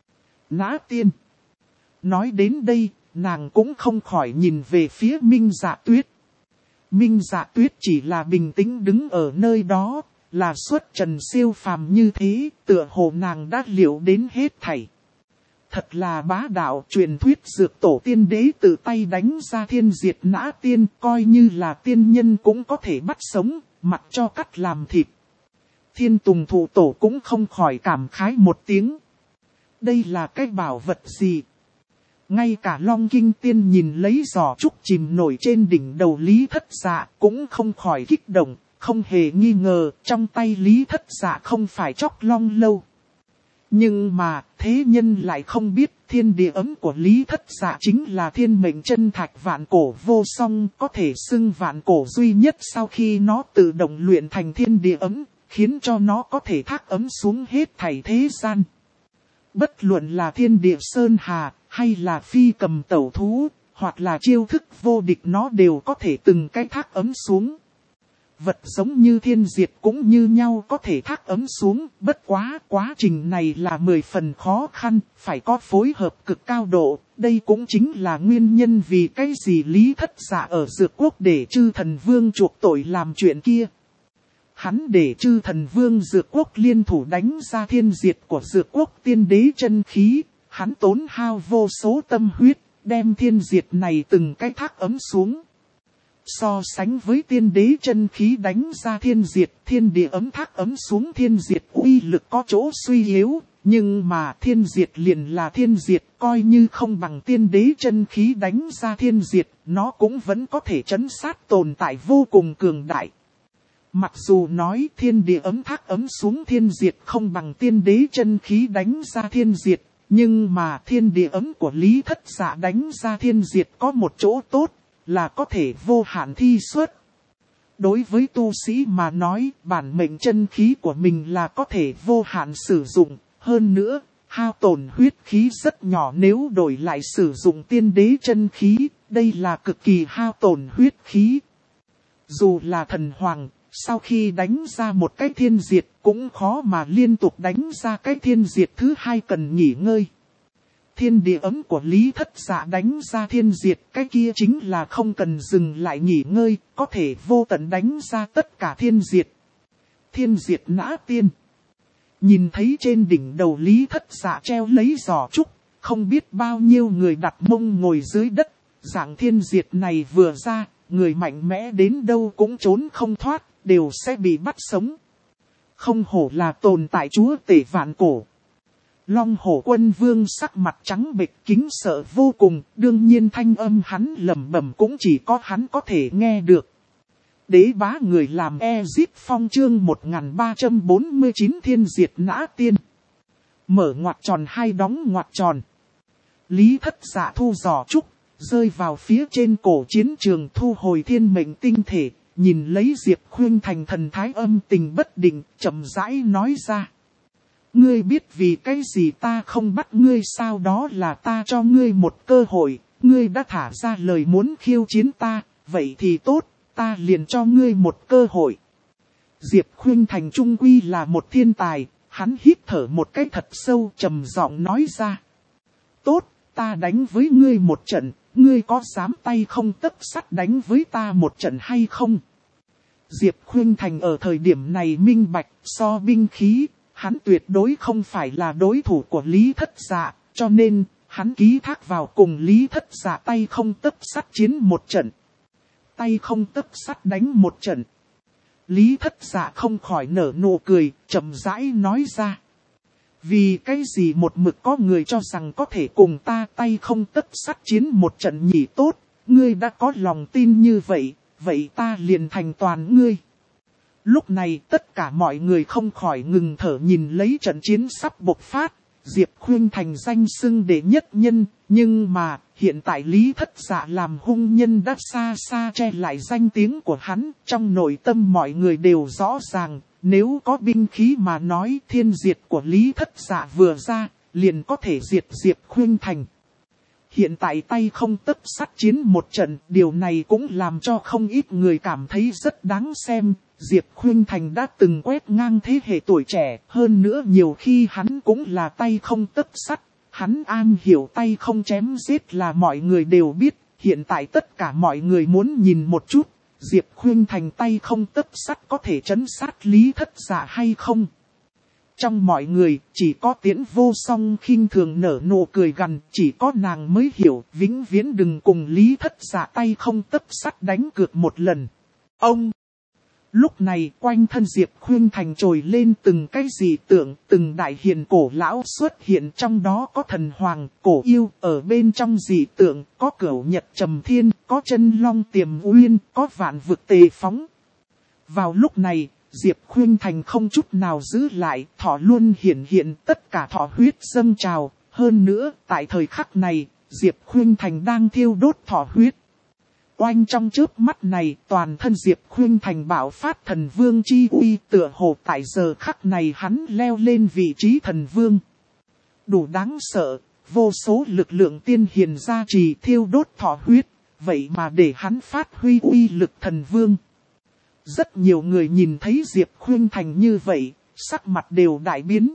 Nã Tiên. Nói đến đây, nàng cũng không khỏi nhìn về phía Minh Dạ Tuyết. Minh Dạ Tuyết chỉ là bình tĩnh đứng ở nơi đó, là xuất trần siêu phàm như thế, tựa hồ nàng đã liệu đến hết thảy. Thật là bá đạo, truyền thuyết Dược Tổ Tiên Đế tự tay đánh ra thiên diệt Nã Tiên, coi như là tiên nhân cũng có thể bắt sống, mặc cho cắt làm thịt. Thiên Tùng Thụ Tổ cũng không khỏi cảm khái một tiếng. Đây là cái bảo vật gì? Ngay cả Long Kinh Tiên nhìn lấy giỏ trúc chìm nổi trên đỉnh đầu Lý Thất Dạ cũng không khỏi kích động, không hề nghi ngờ trong tay Lý Thất Dạ không phải Chóc Long Lâu. Nhưng mà thế nhân lại không biết thiên địa ấm của Lý Thất Dạ chính là thiên mệnh chân thạch vạn cổ vô song, có thể xưng vạn cổ duy nhất sau khi nó tự động luyện thành thiên địa ấm. Khiến cho nó có thể thác ấm xuống hết thảy thế gian. Bất luận là thiên địa sơn hà, hay là phi cầm tẩu thú, hoặc là chiêu thức vô địch nó đều có thể từng cái thác ấm xuống. Vật giống như thiên diệt cũng như nhau có thể thác ấm xuống, bất quá quá trình này là 10 phần khó khăn, phải có phối hợp cực cao độ, đây cũng chính là nguyên nhân vì cái gì Lý Thất Dạ ở Dược Quốc để chư thần vương chuộc tội làm chuyện kia. Hắn để chư thần vương Dược Quốc liên thủ đánh ra thiên diệt của Dược Quốc tiên đế chân khí, hắn tốn hao vô số tâm huyết, đem thiên diệt này từng cái thác ấm xuống. So sánh với tiên đế chân khí đánh ra thiên diệt, thiên địa ấm thác ấm xuống thiên diệt uy lực có chỗ suy yếu, nhưng mà thiên diệt liền là thiên diệt, coi như không bằng tiên đế chân khí đánh ra thiên diệt, nó cũng vẫn có thể trấn sát tồn tại vô cùng cường đại. Mặc dù nói thiên địa ấm thác ấm xuống thiên diệt không bằng tiên đế chân khí đánh ra thiên diệt, nhưng mà thiên địa ấm của Lý Thất Dạ đánh ra thiên diệt có một chỗ tốt, là có thể vô hạn thi xuất. Đối với tu sĩ mà nói, bản mệnh chân khí của mình là có thể vô hạn sử dụng, hơn nữa, hao tổn huyết khí rất nhỏ nếu đổi lại sử dụng tiên đế chân khí, đây là cực kỳ hao tổn huyết khí. Dù là thần hoàng, sau khi đánh ra một cái thiên diệt cũng khó mà liên tục đánh ra cái thiên diệt thứ hai cần nghỉ ngơi. Thiên địa ấm của Lý Thất Dạ đánh ra thiên diệt, cái kia chính là không cần dừng lại nghỉ ngơi, có thể vô tận đánh ra tất cả thiên diệt. Thiên diệt nã tiên. Nhìn thấy trên đỉnh đầu Lý Thất Dạ treo lấy giỏ trúc, không biết bao nhiêu người đặt mông ngồi dưới đất, dạng thiên diệt này vừa ra, người mạnh mẽ đến đâu cũng trốn không thoát, đều sẽ bị bắt sống. Không hổ là tồn tại chúa tể vạn cổ. Long Hổ Quân Vương sắc mặt trắng bệch kính sợ vô cùng, đương nhiên thanh âm hắn lẩm bẩm cũng chỉ có hắn có thể nghe được. Đế bá người làm Ezip Phong chương 1349 thiên diệt nã tiên. Mở ngoặc tròn hai đóng ngoặc tròn. Lý Thất Dạ thu giỏ trúc, rơi vào phía trên cổ chiến trường thu hồi thiên mệnh tinh thể, nhìn lấy Diệp Khuynh Thành thần thái âm tình bất định, chậm rãi nói ra. Ngươi biết vì cái gì ta không bắt ngươi sao, đó là ta cho ngươi một cơ hội, ngươi đã thả ra lời muốn khiêu chiến ta, vậy thì tốt, ta liền cho ngươi một cơ hội. Diệp Khuynh Thành trung quy là một thiên tài, hắn hít thở một cái thật sâu trầm giọng nói ra. Tốt, ta đánh với ngươi một trận, ngươi có dám tay không tấc sắt đánh với ta một trận hay không? Diệp Khuynh Thành ở thời điểm này minh bạch, so binh khí, hắn tuyệt đối không phải là đối thủ của Lý Thất Dạ, cho nên, hắn ký thác vào cùng Lý Thất Dạ tay không tấc sắt chiến một trận. Tay không tấc sắt đánh một trận. Lý Thất Dạ không khỏi nở nụ cười, chậm rãi nói ra. Vì cái gì một mực có người cho rằng có thể cùng ta tay không tấc sắt chiến một trận nhỉ? Tốt, ngươi đã có lòng tin như vậy, vậy ta liền thành toàn ngươi. Lúc này tất cả mọi người không khỏi ngừng thở nhìn lấy trận chiến sắp bộc phát. Diệp Khuynh Thành danh xưng đệ nhất nhân, nhưng mà hiện tại Lý Thất Dạ làm hung nhân đã xa xa che lại danh tiếng của hắn. Trong nội tâm mọi người đều rõ ràng, nếu có binh khí mà nói thiên diệt của Lý Thất Dạ vừa ra, liền có thể diệt Diệp Khuynh Thành. Hiện tại tay không tấc sắt chiến một trận, điều này cũng làm cho không ít người cảm thấy rất đáng xem. Diệp Khuynh Thành đã từng quét ngang thế hệ tuổi trẻ, hơn nữa nhiều khi hắn cũng là tay không tấc sắt. Hắn am hiểu tay không chém giết là mọi người đều biết, hiện tại tất cả mọi người muốn nhìn một chút, Diệp Khuynh Thành tay không tấc sắt có thể trấn sát Lý Thất Dạ hay không. Trong mọi người, chỉ có Tiễn Vô Song khinh thường nở nụ cười gằn, chỉ có nàng mới hiểu, vĩnh viễn đừng cùng Lý Thất Dạ tay không tấc sắt đánh cược một lần. Ông! Lúc này quanh thân Diệp Khuynh Thành trồi lên từng cái dị tượng, từng đại hiền cổ lão xuất hiện, trong đó có thần hoàng, cổ yêu, ở bên trong dị tượng, có cửu nhật trầm thiên, có chân long tiềm uyên, có vạn vực tề phóng. Vào lúc này, Diệp Khuynh Thành không chút nào giữ lại, thọ luôn hiển hiện, tất cả thọ huyết dâng trào. Hơn nữa, tại thời khắc này, Diệp Khuynh Thành đang thiêu đốt thọ huyết. Oanh trong chớp mắt này, toàn thân Diệp Khuynh Thành bạo phát thần vương chi uy, tựa hồ tại giờ khắc này hắn leo lên vị trí thần vương. Đủ đáng sợ, vô số lực lượng tiên hiền gia trì thiêu đốt thọ huyết, vậy mà để hắn phát huy uy lực thần vương. Rất nhiều người nhìn thấy Diệp Khuynh Thành như vậy, sắc mặt đều đại biến.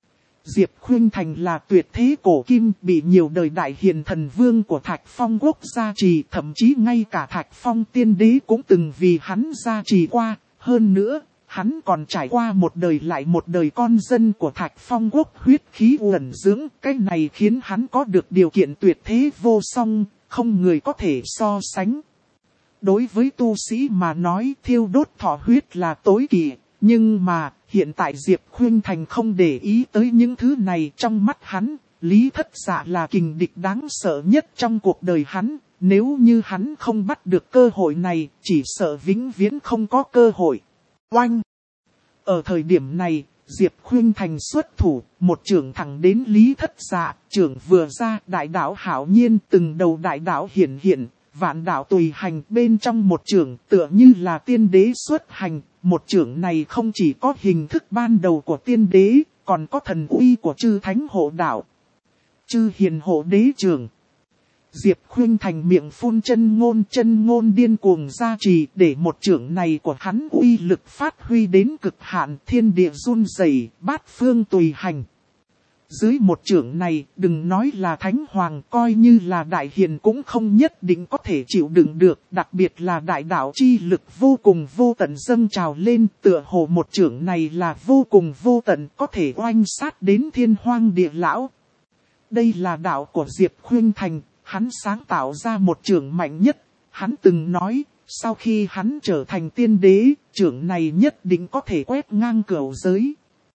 Diệp Khuynh Thành là tuyệt thế cổ kim, bị nhiều đời đại hiền thần vương của Thạch Phong quốc gia trì, thậm chí ngay cả Thạch Phong tiên đế cũng từng vì hắn gia trì qua. Hơn nữa, hắn còn trải qua một đời lại một đời con dân của Thạch Phong quốc huyết khí uẩn dưỡng. Cái này khiến hắn có được điều kiện tuyệt thế vô song, không người có thể so sánh. Đối với tu sĩ mà nói thiêu đốt thọ huyết là tối kỵ, nhưng mà hiện tại Diệp Khuynh Thành không để ý tới những thứ này. Trong mắt hắn, Lý Thất Dạ là kình địch đáng sợ nhất trong cuộc đời hắn. Nếu như hắn không bắt được cơ hội này, chỉ sợ vĩnh viễn không có cơ hội. Oanh! Ở thời điểm này, Diệp Khuynh Thành xuất thủ, một chưởng thẳng đến Lý Thất Dạ. Chưởng vừa ra, đại đạo hạo nhiên, từng đầu đại đạo hiển hiện, vạn đạo tùy hành. Bên trong một chưởng tựa như là tiên đế xuất hành. Một chưởng này không chỉ có hình thức ban đầu của tiên đế, còn có thần uy của chư thánh hộ đạo. Chư hiền hộ đế chưởng. Diệp Khuynh Thành miệng phun chân ngôn điên cuồng gia trì, để một chưởng này của hắn uy lực phát huy đến cực hạn, thiên địa run rẩy, bát phương tùy hành. Dưới một chưởng này, đừng nói là thánh hoàng, coi như là đại hiền cũng không nhất định có thể chịu đựng được, đặc biệt là đại đạo chi lực vô cùng vô tận dâng trào lên, tựa hồ một chưởng này là vô cùng vô tận, có thể oanh sát đến thiên hoang địa lão. Đây là đạo của Diệp Khuynh Thành, hắn sáng tạo ra một chưởng mạnh nhất, hắn từng nói, sau khi hắn trở thành tiên đế, chưởng này nhất định có thể quét ngang cửu giới.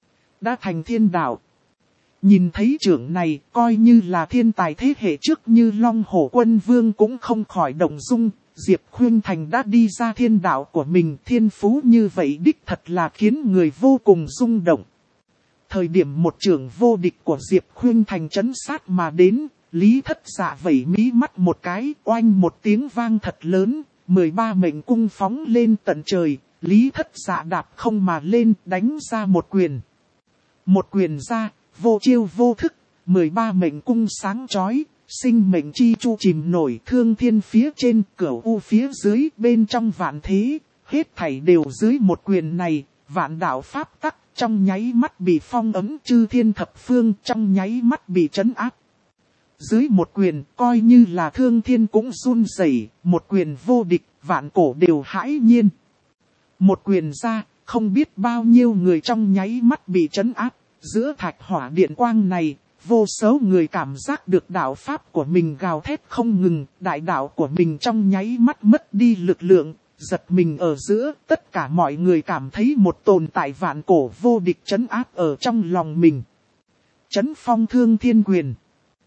Đã thành thiên đạo. Nhìn thấy chưởng này, coi như là thiên tài thế hệ trước như Long Hổ Quân Vương cũng không khỏi động dung. Diệp Khuynh Thành đã đi ra thiên đạo của mình, thiên phú như vậy đích thật là khiến người vô cùng rung động. Thời điểm một chưởng vô địch của Diệp Khuynh Thành trấn sát mà đến, Lý Thất Dạ vẩy mí mắt một cái, oanh một tiếng vang thật lớn, 13 mệnh cung phóng lên tận trời, Lý Thất Dạ đạp không mà lên, đánh ra một quyền. Một quyền ra, vô chiêu vô thức, 13 mệnh cung sáng chói, sinh mệnh chi chu chìm nổi, thương thiên phía trên, cửu u phía dưới, bên trong vạn thế, hết thảy đều dưới một quyền này, vạn đạo pháp tắc, trong nháy mắt bị phong ấn, chư thiên thập phương, trong nháy mắt bị trấn áp. Dưới một quyền, coi như là thương thiên cũng run rẩy, một quyền vô địch, vạn cổ đều hãi nhiên. Một quyền ra, không biết bao nhiêu người trong nháy mắt bị trấn áp. Giữa thạch hỏa điện quang này, vô số người cảm giác được đạo pháp của mình gào thét không ngừng, đại đạo của mình trong nháy mắt mất đi lực lượng, giật mình ở giữa, tất cả mọi người cảm thấy một tồn tại vạn cổ vô địch trấn áp ở trong lòng mình. Trấn phong thương thiên quyền.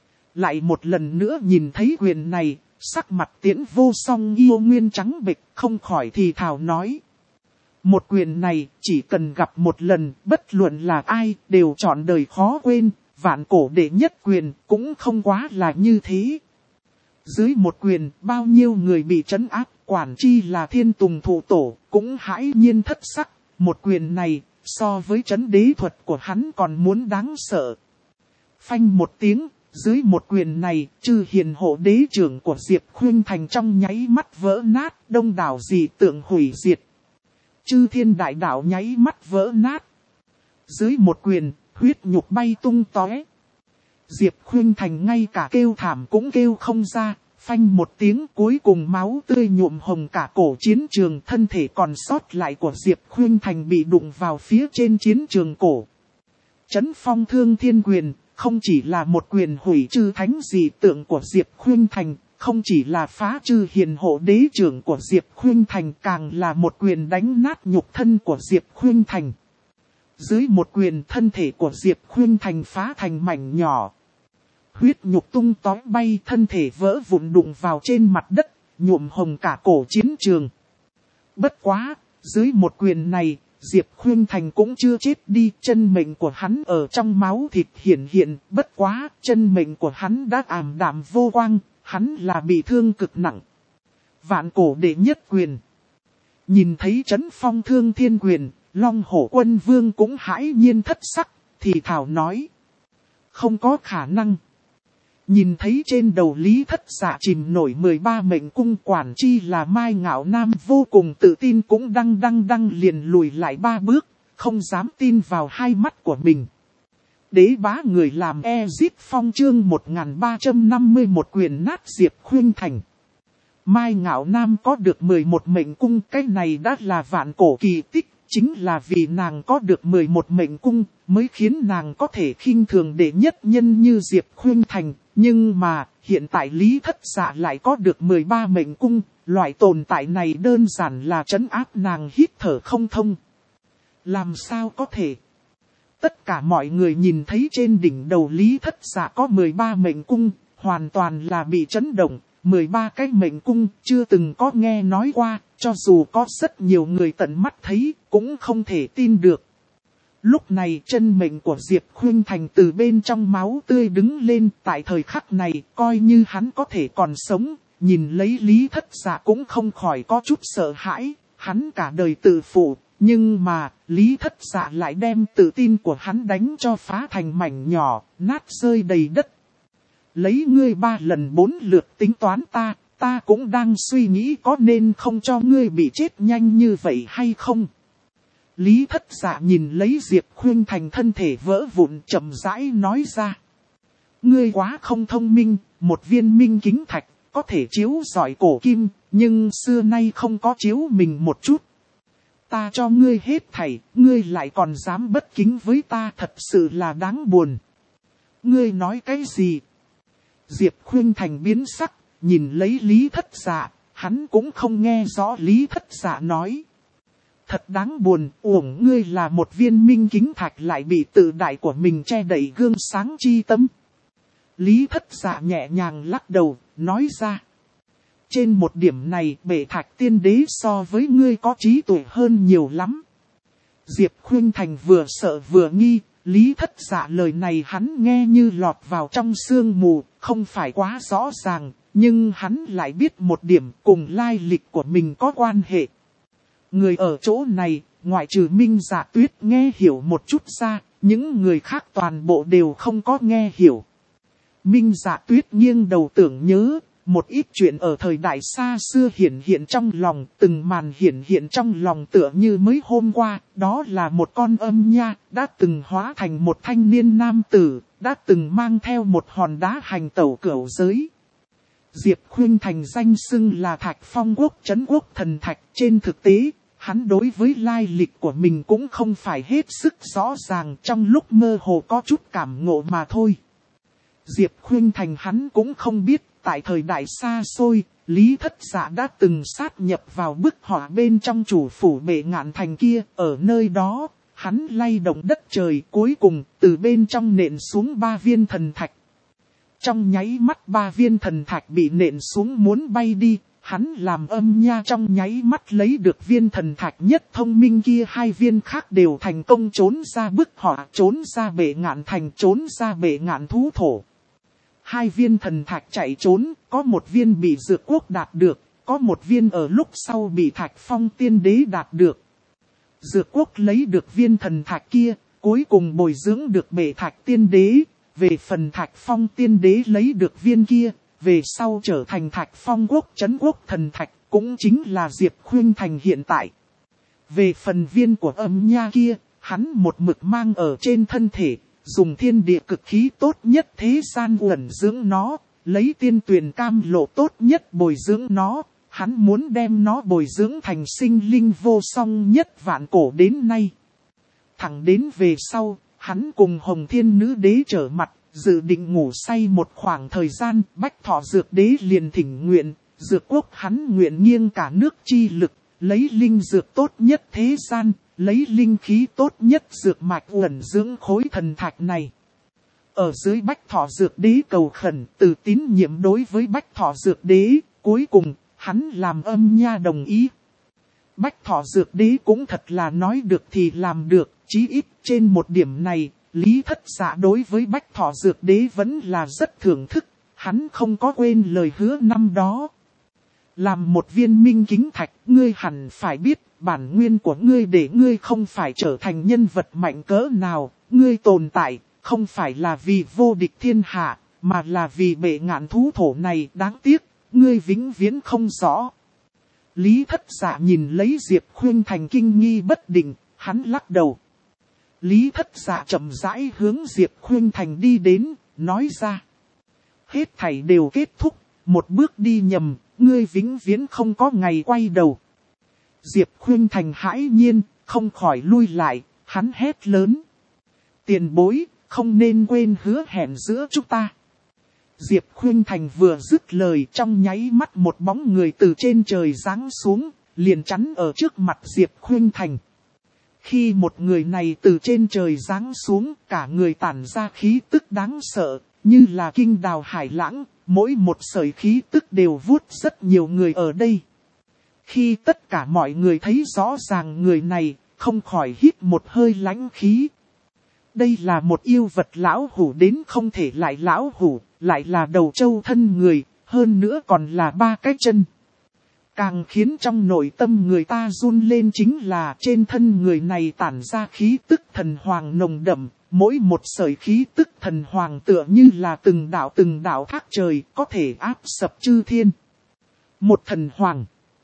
Lại một lần nữa nhìn thấy quyền này, sắc mặt Tiễn Vô Song yêu nguyên trắng bệch, không khỏi thì thào nói. Một quyền này, chỉ cần gặp một lần, bất luận là ai, đều chọn đời khó quên, vạn cổ đệ nhất quyền, cũng không quá là như thế. Dưới một quyền, bao nhiêu người bị trấn áp, quản chi là Thiên Tùng Thụ Tổ, cũng hãi nhiên thất sắc, một quyền này, so với trấn đế thuật của hắn còn muốn đáng sợ. Phanh một tiếng, dưới một quyền này, chư hiền hộ đế trưởng của Diệp Khuynh Thành trong nháy mắt vỡ nát, đông đảo dị tượng hủy diệt. Chư thiên đại đạo nháy mắt vỡ nát. Dưới một quyền, huyết nhục bay tung tóe. Diệp Khuynh Thành ngay cả kêu thảm cũng kêu không ra, phanh một tiếng cuối cùng máu tươi nhuộm hồng cả cổ chiến trường, thân thể còn sót lại của Diệp Khuynh Thành bị đụng vào phía trên chiến trường cổ. Trấn phong thương thiên quyền, không chỉ là một quyền hủy chư thánh dị tượng của Diệp Khuynh Thành, không chỉ là phá chư hiền hộ đế trưởng của Diệp Khuynh Thành, càng là một quyền đánh nát nhục thân của Diệp Khuynh Thành. Dưới một quyền, thân thể của Diệp Khuynh Thành phá thành mảnh nhỏ. Huyết nhục tung tóe bay, thân thể vỡ vụn đụng vào trên mặt đất, nhuộm hồng cả cổ chiến trường. Bất quá, dưới một quyền này, Diệp Khuynh Thành cũng chưa chết đi, chân mệnh của hắn ở trong máu thịt hiển hiện, bất quá, chân mệnh của hắn đã ảm đạm vô quang, hắn là bị thương cực nặng. Vạn cổ đệ nhất quyền. Nhìn thấy trấn phong thương thiên quyền, Long Hổ Quân Vương cũng hãi nhiên thất sắc, thì thảo nói. Không có khả năng. Nhìn thấy trên đầu Lý Thất Dạ chìm nổi 13 mệnh cung, quản chi là Mai Ngạo Nam vô cùng tự tin cũng đăng liền lùi lại 3 bước, không dám tin vào hai mắt của mình. Đế bá người làm Ezit Phong chương 1351 quyền nát Diệp Khuynh Thành. Mai Ngạo Nam có được 11 mệnh cung, cái này đã là vạn cổ kỳ tích, chính là vì nàng có được 11 mệnh cung, mới khiến nàng có thể khinh thường đệ nhất nhân như Diệp Khuynh Thành. Nhưng mà, hiện tại Lý Thất Dạ lại có được 13 mệnh cung, loại tồn tại này đơn giản là trấn áp nàng hít thở không thông. Làm sao có thể? Tất cả mọi người nhìn thấy trên đỉnh đầu Lý Thất Dạ có 13 mệnh cung, hoàn toàn là bị chấn động. 13 cái mệnh cung chưa từng có nghe nói qua, cho dù có rất nhiều người tận mắt thấy, cũng không thể tin được. Lúc này chân mệnh của Diệp Khuynh Thành từ bên trong máu tươi đứng lên, tại thời khắc này, coi như hắn có thể còn sống, nhìn lấy Lý Thất Dạ cũng không khỏi có chút sợ hãi, hắn cả đời tự phụ, nhưng mà, Lý Thất Dạ lại đem tự tin của hắn đánh cho phá thành mảnh nhỏ, nát rơi đầy đất. Lấy ngươi 3 lần 4 lượt tính toán ta cũng đang suy nghĩ có nên không cho ngươi bị chết nhanh như vậy hay không. Lý Thất Dạ nhìn lấy Diệp Khuynh Thành thân thể vỡ vụn chậm rãi nói ra. Ngươi quá không thông minh, một viên minh kính thạch, có thể chiếu rọi cổ kim, nhưng xưa nay không có chiếu mình một chút. Ta cho ngươi hết thảy, ngươi lại còn dám bất kính với ta, thật sự là đáng buồn. Ngươi nói cái gì? Diệp Khuynh Thành biến sắc, nhìn lấy Lý Thất Dạ, hắn cũng không nghe rõ Lý Thất Dạ nói. Thật đáng buồn, uổng ngươi là một viên minh kính thạch lại bị tự đại của mình che đậy gương sáng chi tâm. Lý Thất Dạ nhẹ nhàng lắc đầu, nói ra. Trên một điểm này, Bệ Thạch Tiên Đế so với ngươi có trí tuệ hơn nhiều lắm. Diệp Khuynh Thành vừa sợ vừa nghi, Lý Thất Dạ lời này hắn nghe như lọt vào trong sương mù, không phải quá rõ ràng, nhưng hắn lại biết một điểm cùng lai lịch của mình có quan hệ. Người ở chỗ này, ngoại trừ Minh Dạ Tuyết nghe hiểu một chút ra, những người khác toàn bộ đều không có nghe hiểu. Minh Dạ Tuyết nghiêng đầu tưởng nhớ, một ít chuyện ở thời đại xa xưa hiển hiện trong lòng, từng màn hiển hiện trong lòng tựa như mới hôm qua, đó là một con âm nha, đã từng hóa thành một thanh niên nam tử, đã từng mang theo một hòn đá hành tẩu cửu giới. Diệp Khuynh Thành danh xưng là Thạch Phong Quốc Trấn Quốc Thần Thạch, trên thực tế, hắn đối với lai lịch của mình cũng không phải hết sức rõ ràng, trong lúc mơ hồ có chút cảm ngộ mà thôi. Diệp Khuynh Thành hắn cũng không biết, tại thời đại xa xôi, Lý Thất Dạ đã từng sát nhập vào bức họa bên trong chủ phủ Bệ Ngạn Thành kia, ở nơi đó, hắn lay động đất trời, cuối cùng từ bên trong nện xuống 3 viên thần thạch. Trong nháy mắt 3 viên thần thạch bị nện xuống muốn bay đi, hắn làm âm nha trong nháy mắt lấy được viên thần thạch nhất thông minh kia, 2 viên khác đều thành công trốn ra bức họa, trốn ra Bệ Ngạn Thành, trốn ra Bệ Ngạn Thú Thổ. 2 viên thần thạch chạy trốn, có một viên bị Dược Quốc đạt được, có một viên ở lúc sau bị Thạch Phong Tiên Đế đạt được. Dược Quốc lấy được viên thần thạch kia, cuối cùng bồi dưỡng được Bệ Thạch Tiên Đế, về phần Thạch Phong Tiên Đế lấy được viên kia, về sau trở thành Thạch Phong Quốc Trấn Quốc Thần Thạch, cũng chính là Diệp Khuynh Thành hiện tại. Về phần viên của âm nha kia, hắn một mực mang ở trên thân thể, dùng thiên địa cực khí tốt nhất thế gian uẩn dưỡng nó, lấy tiên tuyền cam lộ tốt nhất bồi dưỡng nó, hắn muốn đem nó bồi dưỡng thành sinh linh vô song nhất vạn cổ đến nay. Thẳng đến về sau, hắn cùng Hồng Thiên Nữ Đế trở mặt, dự định ngủ say một khoảng thời gian, Bách Thọ Dược Đế liền thỉnh nguyện, Dược Quốc hắn nguyện nghiêng cả nước chi lực, lấy linh dược tốt nhất thế gian, lấy linh khí tốt nhất dược mạch uẩn dưỡng khối thần thạch này. Ở dưới Bách Thọ Dược Đế cầu khẩn, từ tín nhiệm đối với Bách Thọ Dược Đế, cuối cùng, hắn làm âm nha đồng ý. Bách Thọ Dược Đế cũng thật là nói được thì làm được, chí ít trên một điểm này, Lý Thất Dạ đối với Bách Thọ Dược Đế vẫn là rất thưởng thức, hắn không có quên lời hứa năm đó. Làm một viên minh kính thạch, ngươi hẳn phải biết, bản nguyên của ngươi để ngươi không phải trở thành nhân vật mạnh cỡ nào, ngươi tồn tại, không phải là vì vô địch thiên hạ, mà là vì Bệ Ngạn Thú Thổ này, đáng tiếc, ngươi vĩnh viễn không rõ. Lý Thất Dạ nhìn lấy Diệp Khuynh Thành kinh nghi bất định, hắn lắc đầu. Lý Thất Dạ chậm rãi hướng Diệp Khuynh Thành đi đến, nói ra. Hết thảy đều kết thúc, một bước đi nhầm, ngươi vĩnh viễn không có ngày quay đầu. Diệp Khuynh Thành hãi nhiên, không khỏi lui lại, hắn hét lớn. Tiền bối, không nên quên hứa hẹn giữa chúng ta. Diệp Khuynh Thành vừa dứt lời, trong nháy mắt một bóng người từ trên trời giáng xuống, liền chắn ở trước mặt Diệp Khuynh Thành. Khi một người này từ trên trời giáng xuống, cả người tản ra khí tức đáng sợ, như là kinh đào hải lãng, mỗi một sợi khí tức đều vuốt rất nhiều người ở đây. Khi tất cả mọi người thấy rõ ràng người này, không khỏi hít một hơi lãnh khí. Đây là một yêu vật lão hủ đến không thể lại lão hủ, lại là đầu trâu thân người, hơn nữa còn là 3 cái chân. Càng khiến trong nội tâm người ta run lên chính là trên thân người này tản ra khí tức thần hoàng nồng đậm, mỗi một sợi khí tức thần hoàng tựa như là từng đạo thác trời có thể áp sập chư thiên. Một thần hoàng.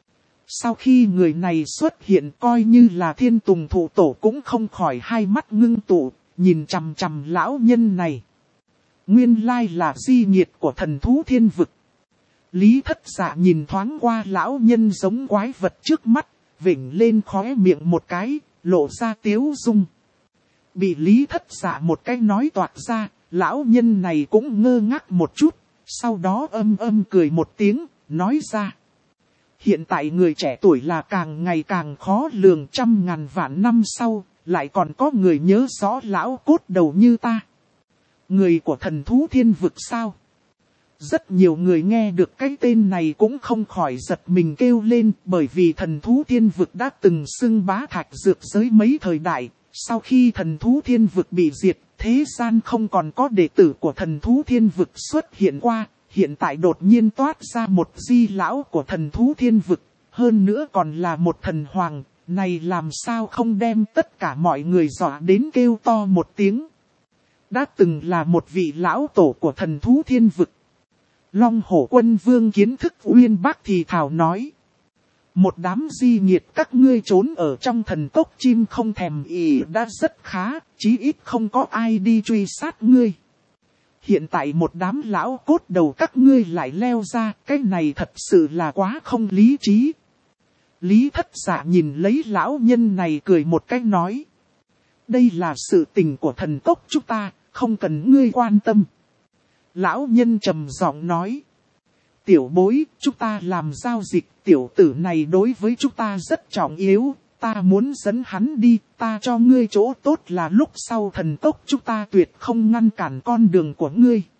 Sau khi người này xuất hiện coi như là Thiên Tùng Thụ Tổ cũng không khỏi hai mắt ngưng tụ, nhìn chằm chằm lão nhân này. Nguyên lai là di nhiệt của thần thú thiên vực. Lý Thất Dạ nhìn thoáng qua lão nhân giống quái vật trước mắt, vểnh lên khóe miệng một cái, lộ ra tiếu dung. Bị Lý Thất Dạ một cái nói toạc ra, lão nhân này cũng ngơ ngác một chút, sau đó âm cười một tiếng, nói ra. Hiện tại người trẻ tuổi là càng ngày càng khó lường, 100.000 vạn năm sau, lại còn có người nhớ rõ lão cốt đầu như ta. Người của thần thú thiên vực sao? Rất nhiều người nghe được cái tên này cũng không khỏi giật mình kêu lên, bởi vì thần thú thiên vực đã từng xưng bá thạch dược giới mấy thời đại. Sau khi thần thú thiên vực bị diệt, thế gian không còn có đệ tử của thần thú thiên vực xuất hiện qua. Hiện tại đột nhiên toát ra một di lão của thần thú thiên vực, hơn nữa còn là một thần hoàng, này làm sao không đem tất cả mọi người dọa đến kêu to một tiếng. Đã từng là một vị lão tổ của thần thú thiên vực. Long Hổ Quân Vương kiến thức uyên bác thì thảo nói. Một đám di nhiệt các ngươi trốn ở trong thần cốc chim không thèm ỉ đã rất khá, chí ít không có ai đi truy sát ngươi. Hiện tại một đám lão cốt đầu các ngươi lại leo ra, cái này thật sự là quá không lý trí. Lý Thất Dạ nhìn lấy lão nhân này cười một cái nói. Đây là sự tình của thần cốc chúng ta, không cần ngươi quan tâm. Lão nhân trầm giọng nói. Tiểu bối, chúng ta làm giao dịch, tiểu tử này đối với chúng ta rất trọng yếu, ta muốn dẫn hắn đi, ta cho ngươi chỗ tốt là lúc sau thần tốc chúng ta tuyệt không ngăn cản con đường của ngươi.